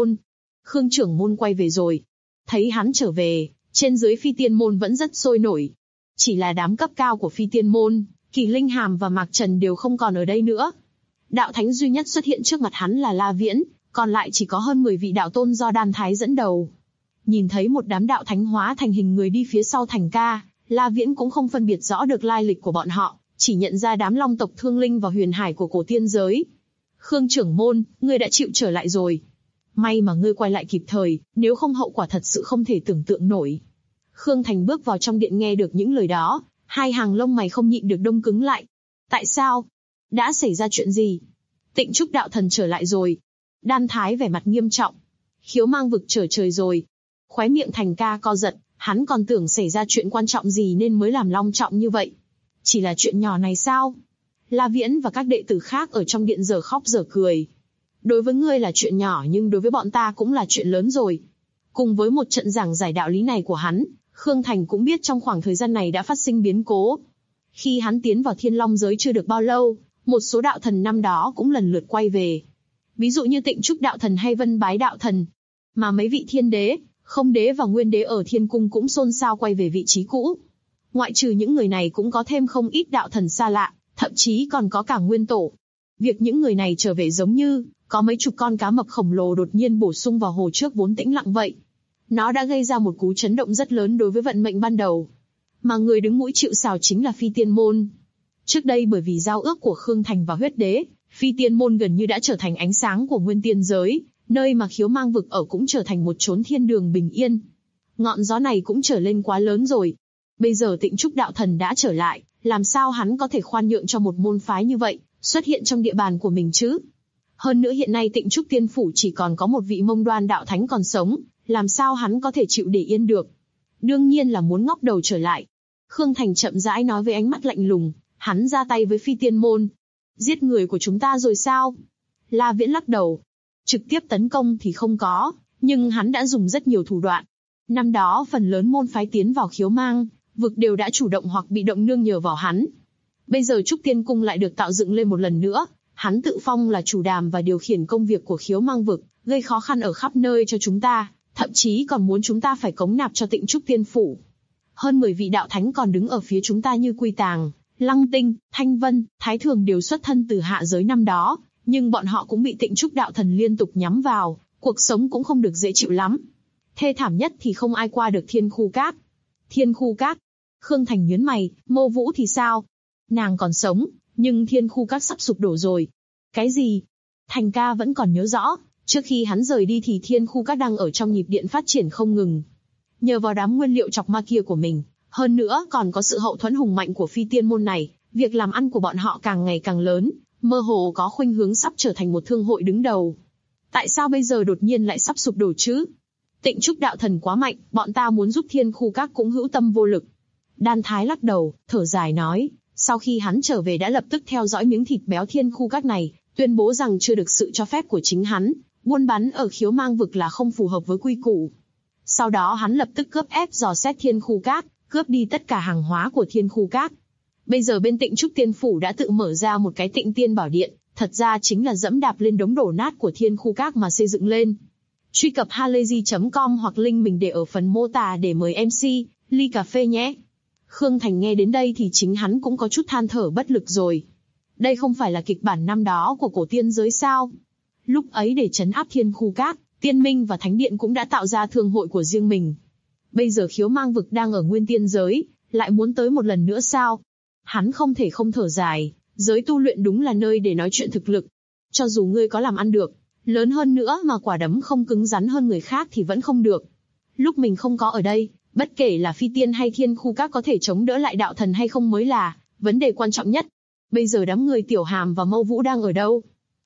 trưởng môn quay về rồi. Thấy hắn trở về, trên dưới Phi Tiên Môn vẫn rất sôi nổi. Chỉ là đám cấp cao của Phi Tiên Môn, Kỳ Linh Hàm và Mạc Trần đều không còn ở đây nữa. Đạo thánh duy nhất xuất hiện trước mặt hắn là La Viễn, còn lại chỉ có hơn 10 vị đạo tôn do Đan Thái dẫn đầu. Nhìn thấy một đám đạo thánh hóa thành hình người đi phía sau Thành Ca, La Viễn cũng không phân biệt rõ được lai lịch của bọn họ, chỉ nhận ra đám Long tộc Thương Linh và Huyền Hải của cổ tiên giới. Khương trưởng môn, ngươi đã chịu trở lại rồi. May mà ngươi quay lại kịp thời, nếu không hậu quả thật sự không thể tưởng tượng nổi. Khương Thành bước vào trong điện nghe được những lời đó, hai hàng lông mày không nhịn được đông cứng lại. Tại sao? Đã xảy ra chuyện gì? Tịnh Trúc đạo thần trở lại rồi. Đan Thái vẻ mặt nghiêm trọng. Khiếu Mang vực trở trời rồi. Khóe miệng Thành Ca co giật, hắn còn tưởng xảy ra chuyện quan trọng gì nên mới làm long trọng như vậy. Chỉ là chuyện nhỏ này sao? La Viễn và các đệ tử khác ở trong điện giờ khóc giờ cười. Đối với ngươi là chuyện nhỏ nhưng đối với bọn ta cũng là chuyện lớn rồi. Cùng với một trận giảng giải đạo lý này của hắn, Khương Thành cũng biết trong khoảng thời gian này đã phát sinh biến cố. Khi hắn tiến vào Thiên Long giới chưa được bao lâu, một số đạo thần năm đó cũng lần lượt quay về. Ví dụ như Tịnh Trúc đạo thần hay Vân Bái đạo thần. Mà mấy vị thiên đế, không đế và nguyên đế ở Thiên Cung cũng xôn xao quay về vị trí cũ. Ngoại trừ những người này cũng có thêm không ít đạo thần xa lạ, thậm chí còn có cả nguyên tổ. Việc những người này trở về giống như có mấy chục con cá mập khổng lồ đột nhiên bổ sung vào hồ trước vốn tĩnh lặng vậy. Nó đã gây ra một cú chấn động rất lớn đối với vận mệnh ban đầu. Mà người đứng mũi chịu sào chính là Phi Tiên Môn. Trước đây bởi vì giao ước của Khương Thành và Huyết Đế, Phi Tiên Môn gần như đã trở thành ánh sáng của Nguyên Tiên giới, nơi mà Khiếu Mang vực ở cũng trở thành một chốn thiên đường bình yên. Ngọn gió này cũng trở lên quá lớn rồi. Bây giờ Tịnh Trúc đạo thần đã trở lại, làm sao hắn có thể khoan nhượng cho một môn phái như vậy xuất hiện trong địa bàn của mình chứ? Hơn nữa hiện nay Tịnh Trúc Tiên Phủ chỉ còn có một vị Mông Đoan đạo thánh còn sống, làm sao hắn có thể chịu để yên được? Đương nhiên là muốn ngóc đầu trở lại. Khương Thành chậm rãi nói với ánh mắt lạnh lùng, hắn ra tay với Phi Tiên Môn. Giết người của chúng ta rồi sao? La Viễn lắc đầu. Trực tiếp tấn công thì không có, nhưng hắn đã dùng rất nhiều thủ đoạn. Năm đó phần lớn môn phái tiến vào Khiếu Mang vực đều đã chủ động hoặc bị động nương nhờ vào hắn. Bây giờ Trúc Tiên Cung lại được tạo dựng lên một lần nữa, hắn tự phong là chủ đàm và điều khiển công việc của Khiếu Mang vực, gây khó khăn ở khắp nơi cho chúng ta, thậm chí còn muốn chúng ta phải cống nạp cho Tịnh Trúc Tiên Phủ. Hơn 10 vị đạo thánh còn đứng ở phía chúng ta như Quy Tàng, Lăng Tinh, Thanh Vân, Thái Thường đều xuất thân từ hạ giới năm đó, nhưng bọn họ cũng bị Tịnh Trúc đạo thần liên tục nhắm vào, cuộc sống cũng không được dễ chịu lắm. Thê thảm nhất thì không ai qua được Thiên Khu Các. Thiên Khu Các? Khương Thành nhướng mày, Mâu Vũ thì sao? Nàng còn sống, nhưng Thiên Khu Các sắp sụp đổ rồi. Cái gì? Thành Ca vẫn còn nhớ rõ, trước khi hắn rời đi thì Thiên Khu Các đang ở trong nhịp điện phát triển không ngừng. Nhờ vào đám nguyên liệu chọc ma kia của mình, hơn nữa còn có sự hậu thuẫn hùng mạnh của Phi Tiên Môn này, việc làm ăn của bọn họ càng ngày càng lớn, mơ hồ có khuynh hướng sắp trở thành một thương hội đứng đầu. Tại sao bây giờ đột nhiên lại sắp sụp đổ chứ? Tịnh Trúc đạo thần quá mạnh, bọn ta muốn giúp Thiên Khu Các cũng hữu tâm vô lực. Đan Thái lắc đầu, thở dài nói, sau khi hắn trở về đã lập tức theo dõi miếng thịt béo Thiên Khu Các này, tuyên bố rằng chưa được sự cho phép của chính hắn, buôn bán ở Khiếu Mang vực là không phù hợp với quy củ. Sau đó hắn lập tức cướp ép dò xét Thiên Khu Các, cướp đi tất cả hàng hóa của Thiên Khu Các. Bây giờ bên Tịnh Trúc Tiên Phủ đã tự mở ra một cái Tịnh Tiên Bảo Điện, thật ra chính là dẫm đạp lên đống đổ nát của Thiên Khu Các mà xây dựng lên. Truy cập halayzi.com hoặc link mình để ở phần mô tả để mời MC, ly cà phê nhé. Khương Thành nghe đến đây thì chính hắn cũng có chút than thở bất lực rồi. Đây không phải là kịch bản năm đó của cổ tiên giới sao? Lúc ấy để trấn áp Thiên Khu Các, Tiên Minh và Thánh Điện cũng đã tạo ra thương hội của riêng mình. Bây giờ Khiếu Mang vực đang ở Nguyên Tiên giới, lại muốn tới một lần nữa sao? Hắn không thể không thở dài, giới tu luyện đúng là nơi để nói chuyện thực lực. Cho dù ngươi có làm ăn được, lớn hơn nữa mà quả đấm không cứng rắn hơn người khác thì vẫn không được. Lúc mình không có ở đây, bất kể là Phi Tiên hay Thiên Khu Các có thể chống đỡ lại đạo thần hay không mới là vấn đề quan trọng nhất. Bây giờ đám người Tiểu Hàm và Mâu Vũ đang ở đâu?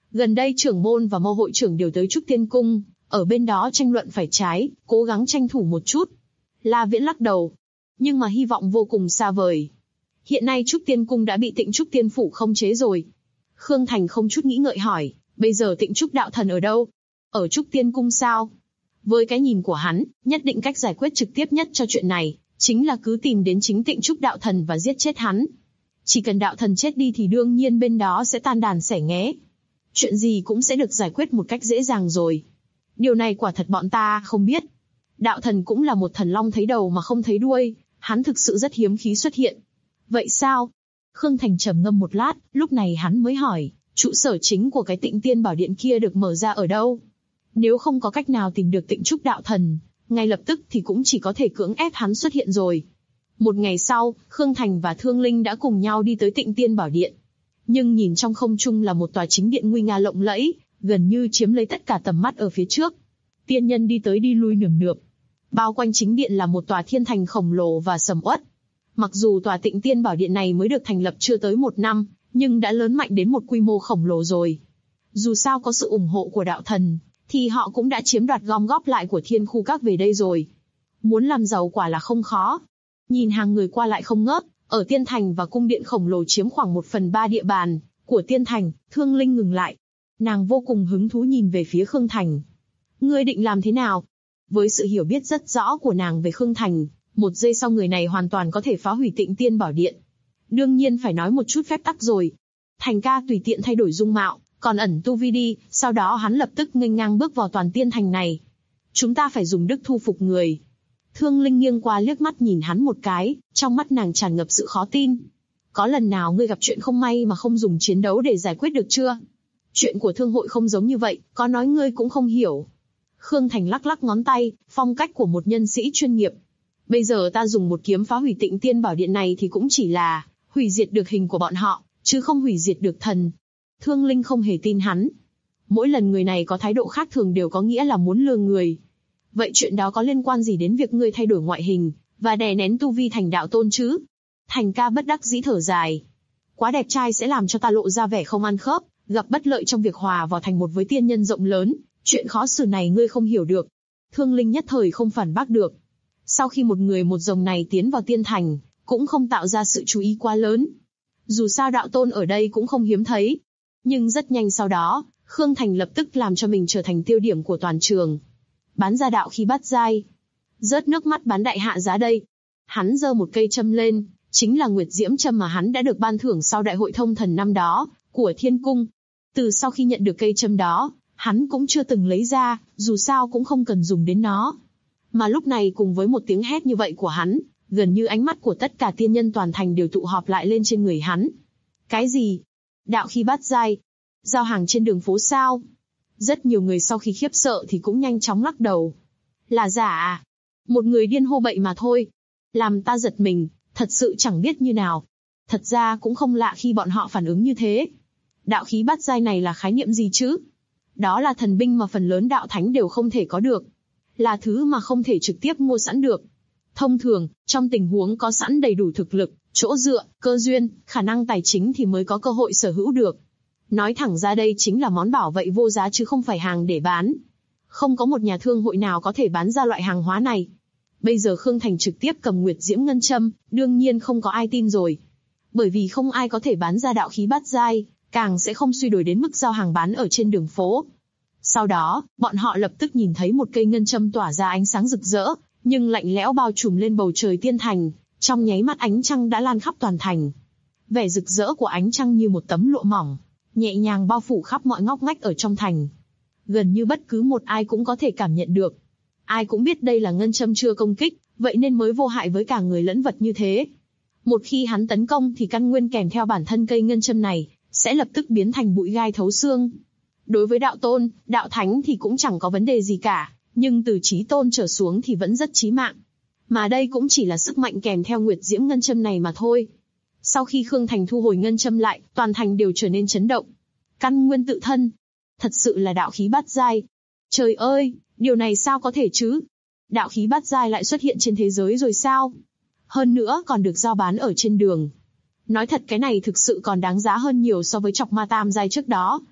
Gần đây trưởng môn và mâu hội trưởng đều tới Trúc Tiên Cung, ở bên đó tranh luận phải trái, cố gắng tranh thủ một chút. La Viễn lắc đầu. Nhưng mà hy vọng vô cùng xa vời. Hiện nay Trúc Tiên Cung đã bị Tịnh Trúc Tiên Phủ khống chế rồi. Khương Thành không chút nghĩ ngợi hỏi, bây giờ Tịnh Trúc đạo thần ở đâu? Ở Trúc Tiên Cung sao? Với cái nhìn của hắn, nhất định cách giải quyết trực tiếp nhất cho chuyện này, chính là cứ tìm đến chính Tịnh Trúc đạo thần và giết chết hắn. Chỉ cần đạo thần chết đi thì đương nhiên bên đó sẽ tan đàn xẻ nghé. Chuyện gì cũng sẽ được giải quyết một cách dễ dàng rồi. Điều này quả thật bọn ta không biết. Đạo thần cũng là một thần long thấy đầu mà không thấy đuôi, hắn thực sự rất hiếm khí xuất hiện. Vậy sao? Khương Thành trầm ngâm một lát, lúc này hắn mới hỏi, trụ sở chính của cái Tịnh Tiên Bảo Điện kia được mở ra ở đâu? Nếu không có cách nào tìm được Tịnh Trúc đạo thần, ngay lập tức thì cũng chỉ có thể cưỡng ép hắn xuất hiện rồi. Một ngày sau, Khương Thành và Thương Linh đã cùng nhau đi tới Tịnh Tiên Bảo Điện. Nhưng nhìn trong không trung là một tòa chính điện nguy nga lộng lẫy, gần như chiếm lấy tất cả tầm mắt ở phía trước. Tiên nhân đi tới đi lui nườm nượp. Bao quanh chính điện là một tòa thiên thành khổng lồ và sầm uất. Mặc dù tòa Tịnh Tiên Bảo Điện này mới được thành lập chưa tới 1 năm, nhưng đã lớn mạnh đến một quy mô khổng lồ rồi. Dù sao có sự ủng hộ của đạo thần, thì họ cũng đã chiếm đoạt gom góp lại của Thiên Khu Các về đây rồi. Muốn làm giàu quả là không khó. Nhìn hàng người qua lại không ngớt, ở Tiên Thành và cung điện khổng lồ chiếm khoảng 1/3 địa bàn của Tiên Thành. Thương Linh ngừng lại. Nàng vô cùng hứng thú nhìn về phía Khương Thành. Ngươi định làm thế nào? Với sự hiểu biết rất rõ của nàng về Khương Thành, 1 giây sau người này hoàn toàn có thể phá hủy Tịnh Tiên Bảo Điện. Đương nhiên phải nói một chút phép tắc rồi. Thành ca tùy tiện thay đổi dung mạo, còn ẩn tu vi đi, sau đó hắn lập tức nghênh ngang bước vào toàn Tiên Thành này. Chúng ta phải dùng đức thu phục người. Thương Linh nghiêng qua liếc mắt nhìn hắn một cái, trong mắt nàng tràn ngập sự khó tin. Có lần nào ngươi gặp chuyện không may mà không dùng chiến đấu để giải quyết được chưa? Chuyện của thương hội không giống như vậy, có nói ngươi cũng không hiểu. Khương Thành lắc lắc ngón tay, phong cách của một nhân sĩ chuyên nghiệp. Bây giờ ta dùng một kiếm phá hủy Tịnh Tiên Bảo Điện này thì cũng chỉ là hủy diệt được hình của bọn họ, chứ không hủy diệt được thần. Thương Linh không hề tin hắn. Mỗi lần người này có thái độ khác thường đều có nghĩa là muốn lừa người. Vậy chuyện đó có liên quan gì đến việc ngươi thay đổi ngoại hình, và đè nén tu vi thành đạo tôn chứ? Thành ca bất đắc dĩ thở dài. Quá đẹp trai sẽ làm cho ta lộ ra vẻ không ăn khớp, gặp bất lợi trong việc hòa vào thành một với tiên nhân rộng lớn. Chuyện khó xử này ngươi không hiểu được. Thương Linh nhất thời không phản bác được. Sau khi một người một rồng này tiến vào Tiên Thành, cũng không tạo ra sự chú ý quá lớn. Dù sao đạo tôn ở đây cũng không hiếm thấy. Nhưng rất nhanh sau đó, Khương Thành lập tức làm cho mình trở thành tiêu điểm của toàn trường. Bán ra đạo khí bát giai. Rớt nước mắt bán đại hạ giá đây. Hắn giơ một cây châm lên, chính là Nguyệt Diễm châm mà hắn đã được ban thưởng sau đại hội thông thần năm đó, của Thiên Cung. Từ sau khi nhận được cây châm đó, hắn cũng chưa từng lấy ra, dù sao cũng không cần dùng đến nó. Mà lúc này cùng với một tiếng hét như vậy của hắn, gần như ánh mắt của tất cả tiên nhân toàn thành đều tụ họp lại lên trên người hắn. Cái gì? Đạo khí bát giai? Giao hàng trên đường phố sao? Rất nhiều người sau khi khiếp sợ thì cũng nhanh chóng lắc đầu. Là giả à? Một người điên hô bậy mà thôi. Làm ta giật mình, thật sự chẳng biết như nào. Thật ra cũng không lạ khi bọn họ phản ứng như thế. Đạo khí bát giai này là khái niệm gì chứ? Đó là thần binh mà phần lớn đạo thánh đều không thể có được. Là thứ mà không thể trực tiếp mua sẵn được. Thông thường, trong tình huống có sẵn đầy đủ thực lực, chỗ dựa, cơ duyên, khả năng tài chính thì mới có cơ hội sở hữu được. Nói thẳng ra đây chính là món bảo vệ vô giá chứ không phải hàng để bán. Không có một nhà thương hội nào có thể bán ra loại hàng hóa này. Bây giờ Khương Thành trực tiếp cầm Nguyệt Diễm Ngân Châm, đương nhiên không có ai tin rồi. Bởi vì không ai có thể bán ra đạo khí bát giai, càng sẽ không suy đổi đến mức giao hàng bán ở trên đường phố. Sau đó, bọn họ lập tức nhìn thấy một cây ngân châm tỏa ra ánh sáng rực rỡ, nhưng lạnh lẽo bao trùm lên bầu trời Tiên Thành, trong nháy mắt ánh trăng đã lan khắp toàn thành. Vẻ rực rỡ của ánh trăng như một tấm lụa mỏng, nhẹ nhàng bao phủ khắp mọi ngóc ngách ở trong thành. Gần như bất cứ một ai cũng có thể cảm nhận được. Ai cũng biết đây là ngân châm chưa công kích, vậy nên mới vô hại với cả người lẫn vật như thế. Một khi hắn tấn công thì căn nguyên kèm theo bản thân cây ngân châm này, sẽ lập tức biến thành bụi gai thấu xương. Đối với đạo tôn, đạo thánh thì cũng chẳng có vấn đề gì cả, nhưng từ chí tôn trở xuống thì vẫn rất chí mạng. Mà đây cũng chỉ là sức mạnh kèm theo Nguyệt Diễm Ngân Châm này mà thôi. Sau khi Khương Thành thu hồi ngân châm lại, toàn thành đều trở nên chấn động. Căn nguyên tự thân, thật sự là đạo khí bát giai. Trời ơi, điều này sao có thể chứ? Đạo khí bát giai lại xuất hiện trên thế giới rồi sao? Hơn nữa còn được giao bán ở trên đường. Nói thật cái này thực sự còn đáng giá hơn nhiều so với chọc ma tam giai trước đó.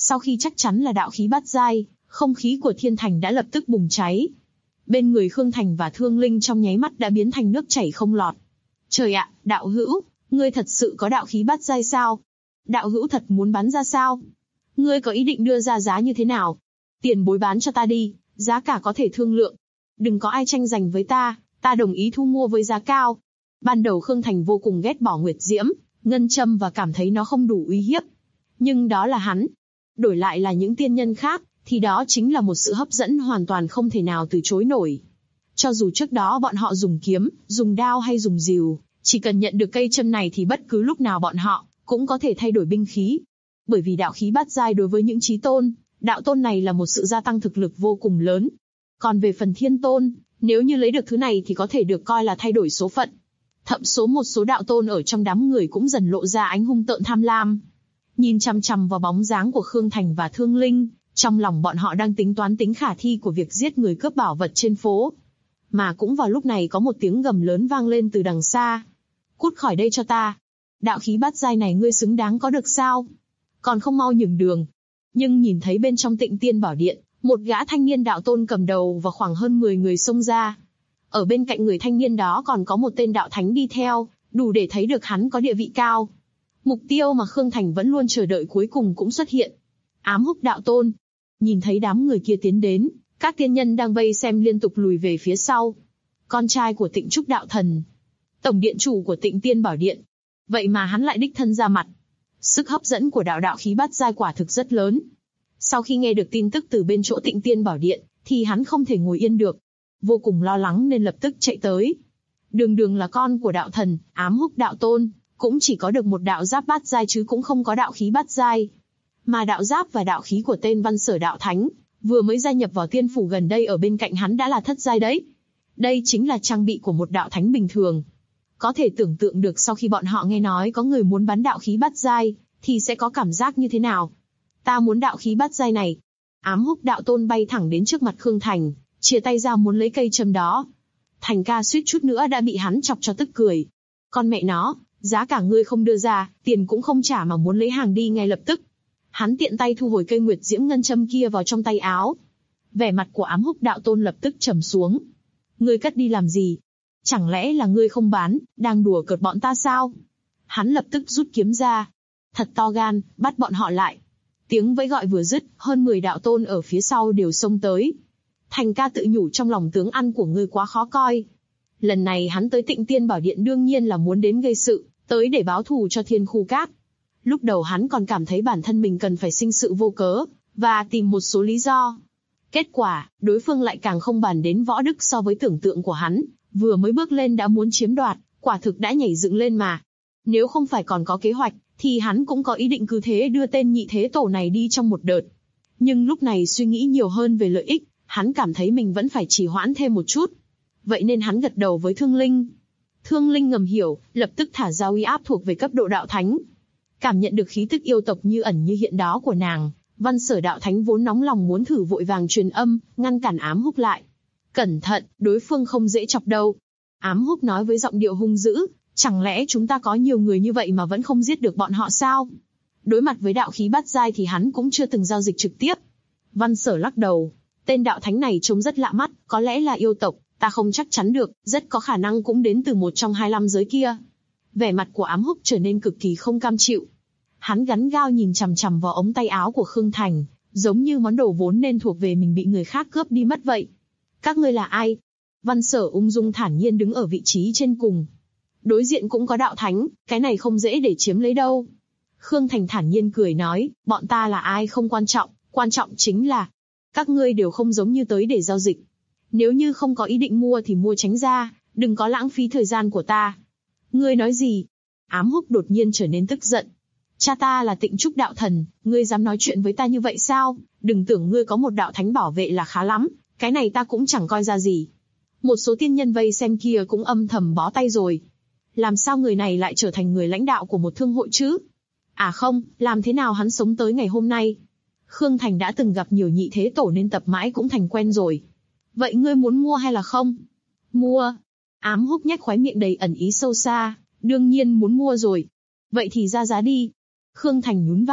Sau khi chắc chắn là đạo khí bát giai, không khí của thiên thành đã lập tức bùng cháy. Bên người Khương Thành và Thương Linh trong nháy mắt đã biến thành nước chảy không lọt. Trời ạ, đạo hữu, ngươi thật sự có đạo khí bát giai sao? Đạo hữu thật muốn bán ra sao? Ngươi có ý định đưa ra giá như thế nào? Tiền bối bán cho ta đi, giá cả có thể thương lượng. Đừng có ai tranh giành với ta đồng ý thu mua với giá cao. Ban đầu Khương Thành vô cùng ghét bỏ Nguyệt Diễm, Ngân Châm và cảm thấy nó không đủ uy hiếp. Nhưng đó là hắn. Đổi lại là những tiên nhân khác, thì đó chính là một sự hấp dẫn hoàn toàn không thể nào từ chối nổi. Cho dù trước đó bọn họ dùng kiếm, dùng đao hay dùng rìu, chỉ cần nhận được cây châm này thì bất cứ lúc nào bọn họ cũng có thể thay đổi binh khí. Bởi vì đạo khí bát giai đối với những chí tôn, đạo tôn này là một sự gia tăng thực lực vô cùng lớn. Còn về phần thiên tôn, nếu như lấy được thứ này thì có thể được coi là thay đổi số phận. Thậm số một số đạo tôn ở trong đám người cũng dần lộ ra ánh hung tợn tham lam. Nhìn chằm chằm vào bóng dáng của Khương Thành và Thương Linh, trong lòng bọn họ đang tính toán tính khả thi của việc giết người cướp bảo vật trên phố. Mà cũng vào lúc này có một tiếng gầm lớn vang lên từ đằng xa. Cút khỏi đây cho ta. Đạo khí bát giai này ngươi xứng đáng có được sao? Còn không mau nhường đường. Nhưng nhìn thấy bên trong Tịnh Tiên Bảo Điện, một gã thanh niên đạo tôn cầm đầu và khoảng hơn 10 người xông ra. Ở bên cạnh người thanh niên đó còn có một tên đạo thánh đi theo, đủ để thấy được hắn có địa vị cao. Mục tiêu mà Khương Thành vẫn luôn chờ đợi cuối cùng cũng xuất hiện. Ám Húc đạo tôn. Nhìn thấy đám người kia tiến đến, các tiên nhân đang vây xem liên tục lùi về phía sau. Con trai của Tịnh Trúc đạo thần, tổng điện chủ của Tịnh Tiên Bảo Điện. Vậy mà hắn lại đích thân ra mặt. Sức hấp dẫn của đạo khí bát giai quả thực rất lớn. Sau khi nghe được tin tức từ bên chỗ Tịnh Tiên Bảo Điện, thì hắn không thể ngồi yên được. Vô cùng lo lắng nên lập tức chạy tới. Đường là con của đạo thần, Ám Húc đạo tôn, cũng chỉ có được một đạo giáp bát giai chứ cũng không có đạo khí bát giai. Mà đạo giáp và đạo khí của tên Văn Sở đạo thánh, vừa mới gia nhập vào tiên phủ gần đây ở bên cạnh hắn đã là thất giai đấy. Đây chính là trang bị của một đạo thánh bình thường. Có thể tưởng tượng được sau khi bọn họ nghe nói có người muốn bắn đạo khí bát giai, thì sẽ có cảm giác như thế nào. Ta muốn đạo khí bát giai này. Ám Húc đạo tôn bay thẳng đến trước mặt Khương Thành, chia tay ra muốn lấy cây châm đó. Thành ca suýt chút nữa đã bị hắn chọc cho tức cười. Con mẹ nó, giá cả ngươi không đưa ra, tiền cũng không trả mà muốn lấy hàng đi ngay lập tức. Hắn tiện tay thu hồi cây Nguyệt Diễm Ngân Châm kia vào trong tay áo. Vẻ mặt của Ám Húc đạo tôn lập tức trầm xuống. Ngươi cất đi làm gì? Chẳng lẽ là ngươi không bán, đang đùa cợt bọn ta sao? Hắn lập tức rút kiếm ra. Thật to gan, bắt bọn họ lại. Tiếng vẫy gọi vừa dứt, hơn 10 đạo tôn ở phía sau đều xông tới. Thành ca tự nhủ trong lòng tướng ăn của ngươi quá khó coi. Lần này hắn tới Tịnh Tiên Bảo Điện đương nhiên là muốn đến gây sự, tới để báo thù cho Thiên Khu Các. Lúc đầu hắn còn cảm thấy bản thân mình cần phải sinh sự vô cớ, và tìm một số lý do. Kết quả, đối phương lại càng không bàn đến võ đức so với tưởng tượng của hắn, vừa mới bước lên đã muốn chiếm đoạt, quả thực đã nhảy dựng lên mà. Nếu không phải còn có kế hoạch, thì hắn cũng có ý định cứ thế đưa tên nhị thế tổ này đi trong một đợt. Nhưng lúc này suy nghĩ nhiều hơn về lợi ích, hắn cảm thấy mình vẫn phải trì hoãn thêm một chút. Vậy nên hắn gật đầu với Thương Linh. Thương Linh ngầm hiểu, lập tức thả ra uy áp thuộc về cấp độ đạo thánh. Cảm nhận được khí tức yêu tộc như ẩn như hiện đó của nàng, Văn Sở đạo thánh vốn nóng lòng muốn thử vội vàng truyền âm, ngăn cản Ám Húc lại. Cẩn thận, đối phương không dễ chọc đâu. Ám Húc nói với giọng điệu hung dữ, chẳng lẽ chúng ta có nhiều người như vậy mà vẫn không giết được bọn họ sao? Đối mặt với đạo khí bát giai thì hắn cũng chưa từng giao dịch trực tiếp. Văn Sở lắc đầu, tên đạo thánh này trông rất lạ mắt, có lẽ là yêu tộc, ta không chắc chắn được, rất có khả năng cũng đến từ một trong 25 giới kia. Vẻ mặt của Ám Húc trở nên cực kỳ không cam chịu. Hắn gắn gao nhìn chằm chằm vào ống tay áo của Khương Thành, giống như món đồ vốn nên thuộc về mình bị người khác cướp đi mất vậy. Các ngươi là ai? Văn Sở ung dung thản nhiên đứng ở vị trí trên cùng. Đối diện cũng có đạo thánh, cái này không dễ để chiếm lấy đâu. Khương Thành thản nhiên cười nói, bọn ta là ai không quan trọng chính là các ngươi đều không giống như tới để giao dịch. Nếu như không có ý định mua thì mua tránh ra, đừng có lãng phí thời gian của ta. Ngươi nói gì? Ám Húc đột nhiên trở nên tức giận. Cha ta là Tịnh Trúc đạo thần, ngươi dám nói chuyện với ta như vậy sao? Đừng tưởng ngươi có một đạo thánh bảo vệ là khá lắm, cái này ta cũng chẳng coi ra gì. Một số tiên nhân vây xem kia cũng âm thầm bó tay rồi. Làm sao người này lại trở thành người lãnh đạo của một thương hội chứ? À không, làm thế nào hắn sống tới ngày hôm nay? Khương Thành đã từng gặp nhiều nhị thế tổ nên tập mãi cũng thành quen rồi. Vậy ngươi muốn mua hay là không? Mua. Ám Húc nhếch khóe miệng đầy ẩn ý sâu xa, đương nhiên muốn mua rồi. Vậy thì ra giá đi. Khương Thành nhún vai,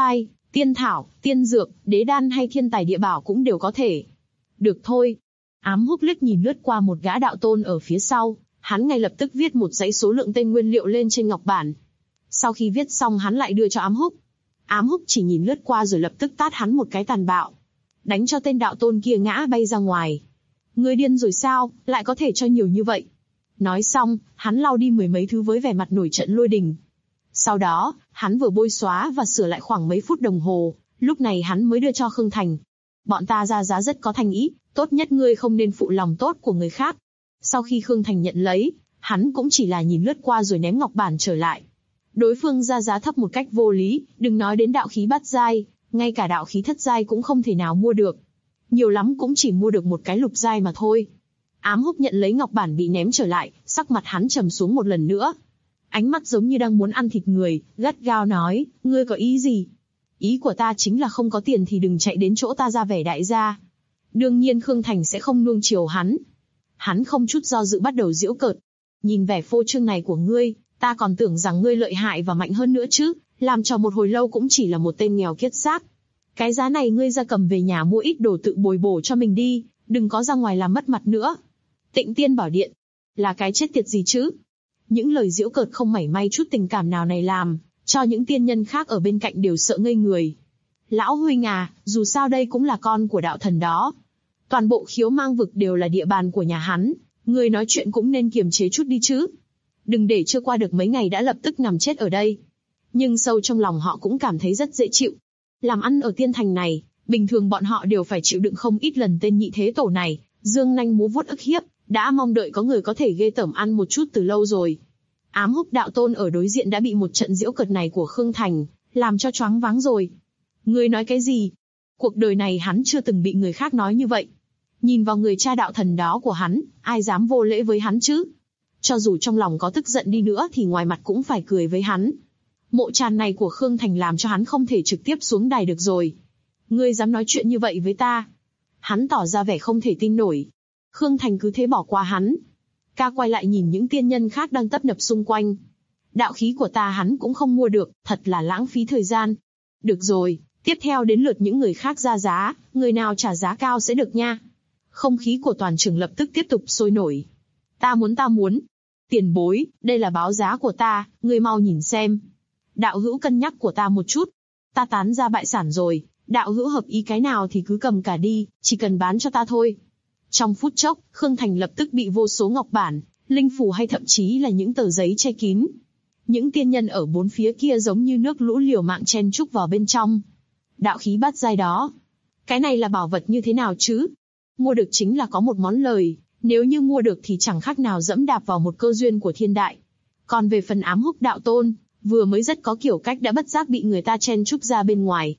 Tiên thảo, tiên dược, đế đan hay thiên tài địa bảo cũng đều có thể. Được thôi. Ám Húc liếc nhìn lướt qua một gã đạo tôn ở phía sau, hắn ngay lập tức viết một dãy số lượng tên nguyên liệu lên trên ngọc bản. Sau khi viết xong hắn lại đưa cho Ám Húc. Ám Húc chỉ nhìn lướt qua rồi lập tức tát hắn một cái tàn bạo. Đánh cho tên đạo tôn kia ngã bay ra ngoài. Ngươi điên rồi sao, lại có thể cho nhiều như vậy? Nói xong, hắn lau đi mười mấy thứ với vẻ mặt nổi trận lôi đình. Sau đó, hắn vừa bôi xóa và sửa lại khoảng mấy phút đồng hồ, lúc này hắn mới đưa cho Khương Thành. Bọn ta ra giá rất có thành ý, tốt nhất ngươi không nên phụ lòng tốt của người khác. Sau khi Khương Thành nhận lấy, hắn cũng chỉ là nhìn lướt qua rồi ném ngọc bản trở lại. Đối phương ra giá thấp một cách vô lý, đừng nói đến đạo khí bát giai, ngay cả đạo khí thất giai cũng không thể nào mua được. Nhiều lắm cũng chỉ mua được một cái lục giai mà thôi. Ám Húc nhận lấy ngọc bản bị ném trở lại, sắc mặt hắn trầm xuống một lần nữa. Ánh mắt giống như đang muốn ăn thịt người, gắt gao nói, ngươi có ý gì? Ý của ta chính là không có tiền thì đừng chạy đến chỗ ta ra vẻ đại gia. Đương nhiên Khương Thành sẽ không nuông chiều hắn. Hắn không chút do dự bắt đầu giễu cợt. Nhìn vẻ phô trương này của ngươi, ta còn tưởng rằng ngươi lợi hại và mạnh hơn nữa chứ, làm cho một hồi lâu cũng chỉ là một tên nghèo kiết xác. Cái giá này ngươi ra cầm về nhà mua ít đồ tự bồi bổ cho mình đi, đừng có ra ngoài làm mất mặt nữa. Tịnh Tiên Bảo Điện, là cái chết tiệt gì chứ? Những lời giễu cợt không mảy may chút tình cảm nào này làm cho những tiên nhân khác ở bên cạnh đều sợ ngây người. Lão huynh à, dù sao đây cũng là con của đạo thần đó. Toàn bộ Khiếu Mang vực đều là địa bàn của nhà hắn, người nói chuyện cũng nên kiềm chế chút đi chứ. Đừng để chưa qua được mấy ngày đã lập tức nằm chết ở đây. Nhưng sâu trong lòng họ cũng cảm thấy rất dễ chịu. Làm ăn ở tiên thành này, bình thường bọn họ đều phải chịu đựng không ít lần tên nhị thế tổ này, dương nanh múa vuốt ức hiếp, đã mong đợi có người có thể ghê tởm ăn một chút từ lâu rồi. Ám Húc đạo tôn ở đối diện đã bị một trận giễu cợt này của Khương Thành làm cho choáng váng rồi. Ngươi nói cái gì? Cuộc đời này hắn chưa từng bị người khác nói như vậy. Nhìn vào người cha đạo thần đó của hắn, ai dám vô lễ với hắn chứ? Cho dù trong lòng có tức giận đi nữa thì ngoài mặt cũng phải cười với hắn. Mộ tràn này của Khương Thành làm cho hắn không thể trực tiếp xuống đài được rồi. Ngươi dám nói chuyện như vậy với ta? Hắn tỏ ra vẻ không thể tin nổi. Khương Thành cứ thế bỏ qua hắn. Quay lại nhìn những tiên nhân khác đang tấp nập xung quanh. Đạo khí của ta hắn cũng không mua được, thật là lãng phí thời gian. Được rồi, tiếp theo đến lượt những người khác ra giá, người nào trả giá cao sẽ được nha. Không khí của toàn trường lập tức tiếp tục sôi nổi. Ta muốn. Tiền bối, đây là báo giá của ta, ngươi mau nhìn xem. Đạo hữu cân nhắc của ta một chút. Ta tán ra bại sản rồi, đạo hữu hợp ý cái nào thì cứ cầm cả đi, chỉ cần bán cho ta thôi. Trong phút chốc, Khương Thành lập tức bị vô số ngọc bản, linh phù hay thậm chí là những tờ giấy che kín. Những tiên nhân ở bốn phía kia giống như nước lũ liều mạng chen chúc vào bên trong. Đạo khí bát giai đó. Cái này là bảo vật như thế nào chứ? Mua được chính là có một món lời, nếu như mua được thì chẳng khác nào dẫm đạp vào một cơ duyên của thiên đại. Còn về phần Ám Húc đạo tôn, vừa mới rất có kiểu cách đã bất giác bị người ta chen chúc ra bên ngoài.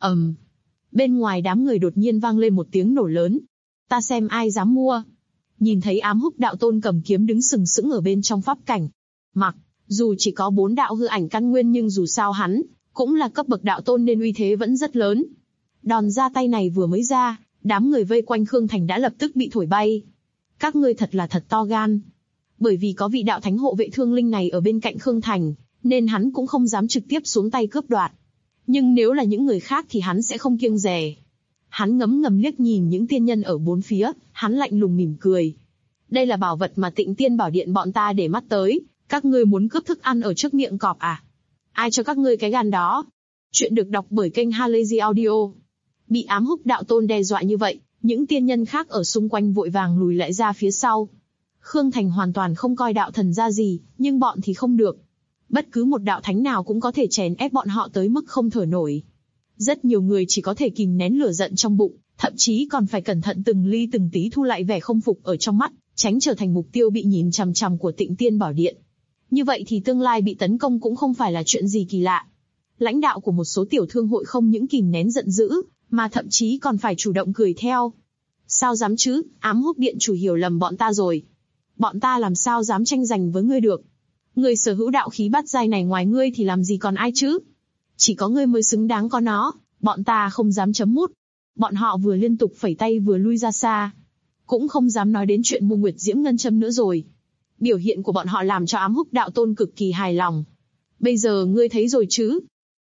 Bên ngoài đám người đột nhiên vang lên một tiếng nổ lớn. Ta xem ai dám mua. Nhìn thấy Ám Húc đạo tôn cầm kiếm đứng sừng sững ở bên trong pháp cảnh. Mặc dù chỉ có 4 đạo hư ảnh căn nguyên nhưng dù sao hắn cũng là cấp bậc đạo tôn nên uy thế vẫn rất lớn. Đòn ra tay này vừa mới ra, đám người vây quanh Khương Thành đã lập tức bị thổi bay. Các ngươi thật là thật to gan. Bởi vì có vị đạo thánh hộ vệ thương linh này ở bên cạnh Khương Thành, nên hắn cũng không dám trực tiếp xuống tay cướp đoạt. Nhưng nếu là những người khác thì hắn sẽ không kiêng dè. Hắn ngấm ngầm liếc nhìn những tiên nhân ở bốn phía, hắn lạnh lùng mỉm cười. Đây là bảo vật mà Tịnh Tiên Bảo Điện bọn ta để mắt tới, các ngươi muốn cướp thức ăn ở trước miệng cọp à? Ai cho các ngươi cái gan đó? Chuyện được đọc bởi kênh Halazy Audio. Bị Ám Húc đạo tôn đe dọa như vậy, những tiên nhân khác ở xung quanh vội vàng lùi lại ra phía sau. Khương Thành hoàn toàn không coi đạo thần ra gì, nhưng bọn thì không được. Bất cứ một đạo thánh nào cũng có thể chèn ép bọn họ tới mức không thở nổi. Rất nhiều người chỉ có thể kìm nén lửa giận trong bụng, thậm chí còn phải cẩn thận từng ly từng tí thu lại vẻ không phục ở trong mắt, tránh trở thành mục tiêu bị nhìn chằm chằm của Tịnh Tiên Bảo Điện. Như vậy thì tương lai bị tấn công cũng không phải là chuyện gì kỳ lạ. Lãnh đạo của một số tiểu thương hội không những kìm nén giận dữ, mà thậm chí còn phải chủ động cười theo. Sao dám chứ, Ám Húc điện chủ hiểu lầm bọn ta rồi. Bọn ta làm sao dám tranh giành với ngươi được. Người sở hữu đạo khí bát giai này ngoài ngươi thì làm gì còn ai chứ? Chỉ có ngươi mới xứng đáng có nó, bọn ta không dám chấm mút. Bọn họ vừa liên tục phẩy tay vừa lui ra xa. Cũng không dám nói đến chuyện mua Nguyệt Diễm Ngân Châm nữa rồi. Biểu hiện của bọn họ làm cho Ám Húc đạo tôn cực kỳ hài lòng. Bây giờ ngươi thấy rồi chứ?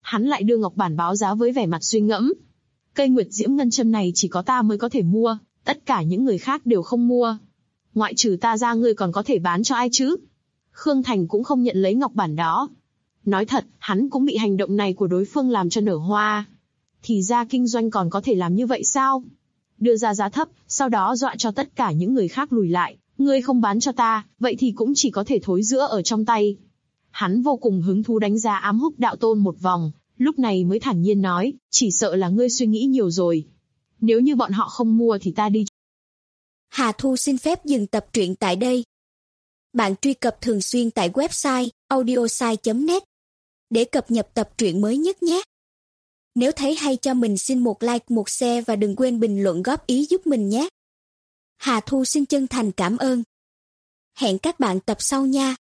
Hắn lại đưa ngọc bản báo giá với vẻ mặt suy ngẫm. Cây Nguyệt Diễm Ngân Châm này chỉ có ta mới có thể mua, tất cả những người khác đều không mua. Ngoại trừ ta ra ngươi còn có thể bán cho ai chứ? Khương Thành cũng không nhận lấy ngọc bản đó. Nói thật, hắn cũng bị hành động này của đối phương làm cho nở hoa. Thì ra kinh doanh còn có thể làm như vậy sao? Đưa ra giá thấp, sau đó dọa cho tất cả những người khác lùi lại. Ngươi không bán cho ta, vậy thì cũng chỉ có thể thối rữa ở trong tay. Hắn vô cùng hứng thú đánh giá Ám Húc đạo tôn một vòng, lúc này mới thản nhiên nói, chỉ sợ là ngươi suy nghĩ nhiều rồi. Nếu như bọn họ không mua thì ta đi. Hà Thu xin phép dừng tập truyện tại đây. Bạn truy cập thường xuyên tại website audiosai.net để cập nhật tập truyện mới nhất nhé. Nếu thấy hay cho mình xin một like, một share và đừng quên bình luận góp ý giúp mình nhé. Hà Thu xin chân thành cảm ơn. Hẹn các bạn tập sau nha.